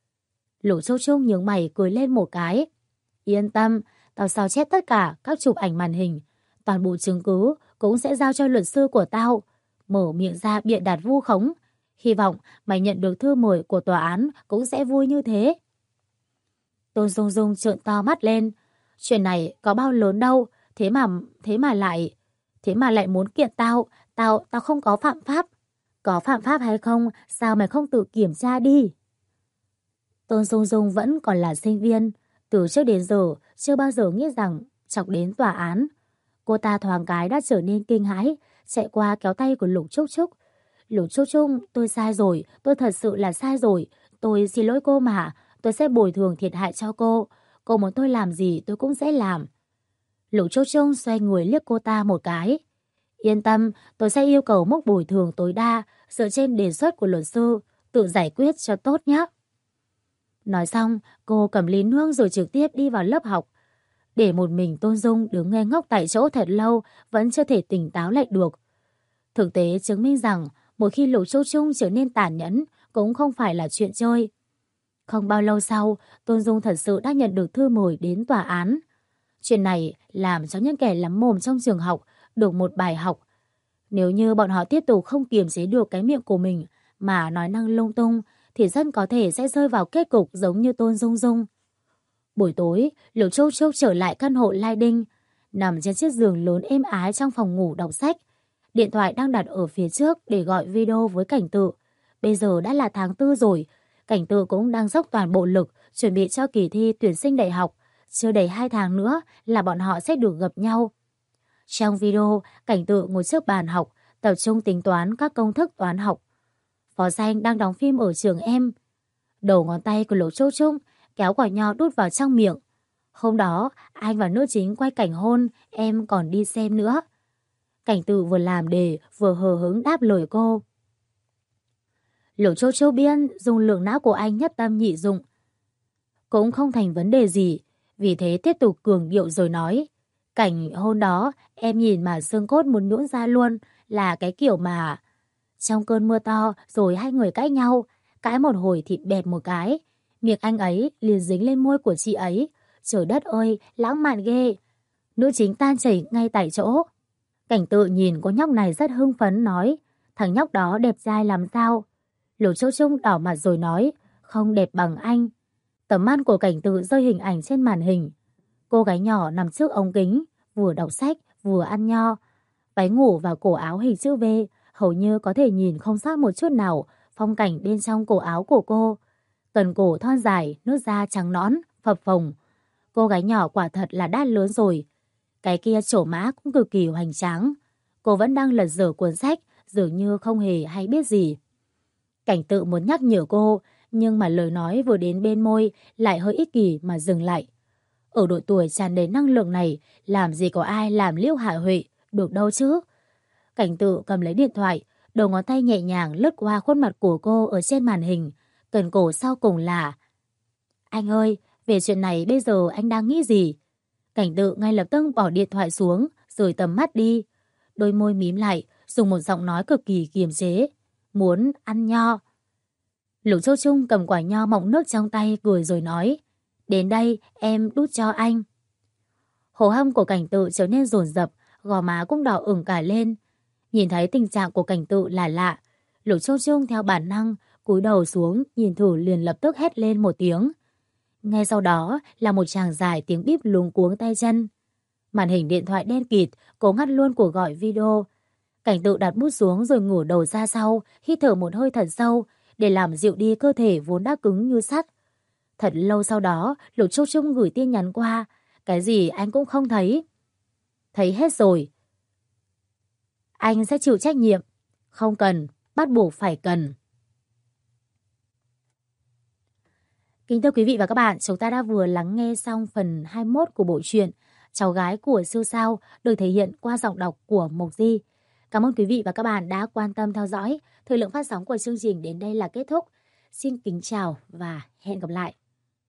Lục Trúc Trúc nhướng mày cười lên một cái. Yên tâm, tao sao chép tất cả các chụp ảnh màn hình. Toàn bộ chứng cứ cũng sẽ giao cho luật sư của tao. Mở miệng ra bịa đặt vu khống. Hy vọng mày nhận được thư mời của tòa án cũng sẽ vui như thế. Tôn Dung Dung trợn to mắt lên. Chuyện này có bao lớn đâu, thế mà lại muốn kiện tao, tao không có phạm pháp. Có phạm pháp hay không, sao mày không tự kiểm tra đi? Tôn Dung Dung vẫn còn là sinh viên, từ trước đến giờ chưa bao giờ nghĩ rằng chọc đến tòa án. Cô ta thoáng cái đã trở nên kinh hãi, chạy qua kéo tay của Lục Trúc Trúc. Lục Trúc Trúc, tôi sai rồi, tôi thật sự là sai rồi, Tôi xin lỗi cô mà, tôi sẽ bồi thường thiệt hại cho cô. Cô muốn tôi làm gì tôi cũng sẽ làm. Lục Châu Trung xoay người liếc cô ta một cái. Yên tâm, tôi sẽ yêu cầu mức bồi thường tối đa dựa trên đề xuất của luật sư, tự giải quyết cho tốt nhé. Nói xong, cô cầm ly nước rồi trực tiếp đi vào lớp học. Để một mình Tôn Dung đứng ngây ngốc tại chỗ thật lâu vẫn chưa thể tỉnh táo lại được. Thực tế chứng minh rằng một khi Lục Châu Trung trở nên tàn nhẫn cũng không phải là chuyện chơi. Không bao lâu sau, Tôn Dung thật sự đã nhận được thư mời đến tòa án. Chuyện này làm cho những kẻ lắm mồm trong trường học được một bài học. Nếu như bọn họ tiếp tục không kiềm chế được cái miệng của mình mà nói năng lung tung thì rất có thể sẽ rơi vào kết cục giống như Tôn Dung Dung. Buổi tối, Lục Châu Châu trở lại căn hộ Lai Đinh, nằm trên chiếc giường lớn êm ái trong phòng ngủ đọc sách. Điện thoại đang đặt ở phía trước để gọi video với Cảnh Tự. Bây giờ đã là tháng 4 rồi, Cảnh Tự cũng đang dốc toàn bộ lực chuẩn bị cho kỳ thi tuyển sinh đại học. Chưa đầy 2 tháng nữa là bọn họ sẽ được gặp nhau. Trong video, Cảnh Tự ngồi trước bàn học, tập trung tính toán các công thức toán học. Phó Danh đang đóng phim ở trường em. Đầu ngón tay của Lục Châu Trung kéo quả nho đút vào trong miệng. Hôm đó, anh và nữ chính quay cảnh hôn, em còn đi xem nữa. Cảnh Tự vừa làm đề vừa hờ hững đáp lời cô. Lục Châu Châu biết dùng lượng não của anh nhất tâm nhị dụng. Cũng không thành vấn đề gì, vì thế tiếp tục cường điệu rồi nói. Cảnh hôn đó, em nhìn mà xương cốt muốn nhũn ra luôn, là cái kiểu mà... Trong cơn mưa to rồi hai người cãi nhau, cãi một hồi thì bẹp một cái. Miệng anh ấy liền dính lên môi của chị ấy. Trời đất ơi, lãng mạn ghê. Nữ chính tan chảy ngay tại chỗ. Cảnh Tự nhìn cô nhóc này rất hưng phấn nói. Thằng nhóc đó đẹp trai làm sao? Lục Châu Trung đỏ mặt rồi nói. Không đẹp bằng anh. Tầm mắt của Cảnh Tự rơi hình ảnh trên màn hình. Cô gái nhỏ nằm trước ống kính, vừa đọc sách, vừa ăn nho. Váy ngủ và cổ áo hình chữ V, hầu như có thể nhìn không sót một chút nào phong cảnh bên trong cổ áo của cô. Cần cổ thon dài, nước da trắng nõn, phập phồng. Cô gái nhỏ quả thật là đã lớn rồi. Cái kia trổ mã cũng cực kỳ hoành tráng. Cô vẫn đang lật dở cuốn sách, dường như không hề hay biết gì. Cảnh Tự muốn nhắc nhở cô, nhưng mà lời nói vừa đến bên môi lại hơi ích kỷ mà dừng lại. Ở độ tuổi tràn đầy năng lượng này, làm gì có ai làm Liễu Hạ Huệ được đâu chứ. Cảnh Tự cầm lấy điện thoại, đầu ngón tay nhẹ nhàng lướt qua khuôn mặt của cô ở trên màn hình. Cần cổ sau cùng là: Anh ơi, về chuyện này bây giờ anh đang nghĩ gì? Cảnh Tự ngay lập tức bỏ điện thoại xuống, rồi tầm mắt đi. Đôi môi mím lại, dùng một giọng nói cực kỳ kiềm chế. Muốn ăn nho. Lục Châu Trung cầm quả nho mọng nước trong tay cười rồi nói. Đến đây, em đút cho anh. Hô hấp của Cảnh Tự trở nên dồn dập, gò má cũng đỏ ửng cả lên. Nhìn thấy tình trạng của Cảnh Tự là lạ, Lục Châu Trung theo bản năng cúi đầu xuống, nhìn thử liền lập tức hét lên một tiếng. Ngay sau đó là một tràng dài tiếng bíp luống cuống tay chân. Màn hình điện thoại đen kịt, cố ngắt luôn cuộc gọi video. Cảnh Tự đặt bút xuống rồi ngửa đầu ra sau, hít thở một hơi thật sâu để làm dịu đi cơ thể vốn đã cứng như sắt. Thật lâu sau đó, Lục Châu Trung gửi tin nhắn qua. Cái gì anh cũng không thấy. Thấy hết rồi. Anh sẽ chịu trách nhiệm. Không cần, bắt buộc phải cần. Kính thưa quý vị và các bạn, chúng ta đã vừa lắng nghe xong phần 21 của bộ truyện Cháu gái của siêu sao được thể hiện qua giọng đọc của Mộc Di. Cảm ơn quý vị và các bạn đã quan tâm theo dõi. Thời lượng phát sóng của chương trình đến đây là kết thúc. Xin kính chào và hẹn gặp lại.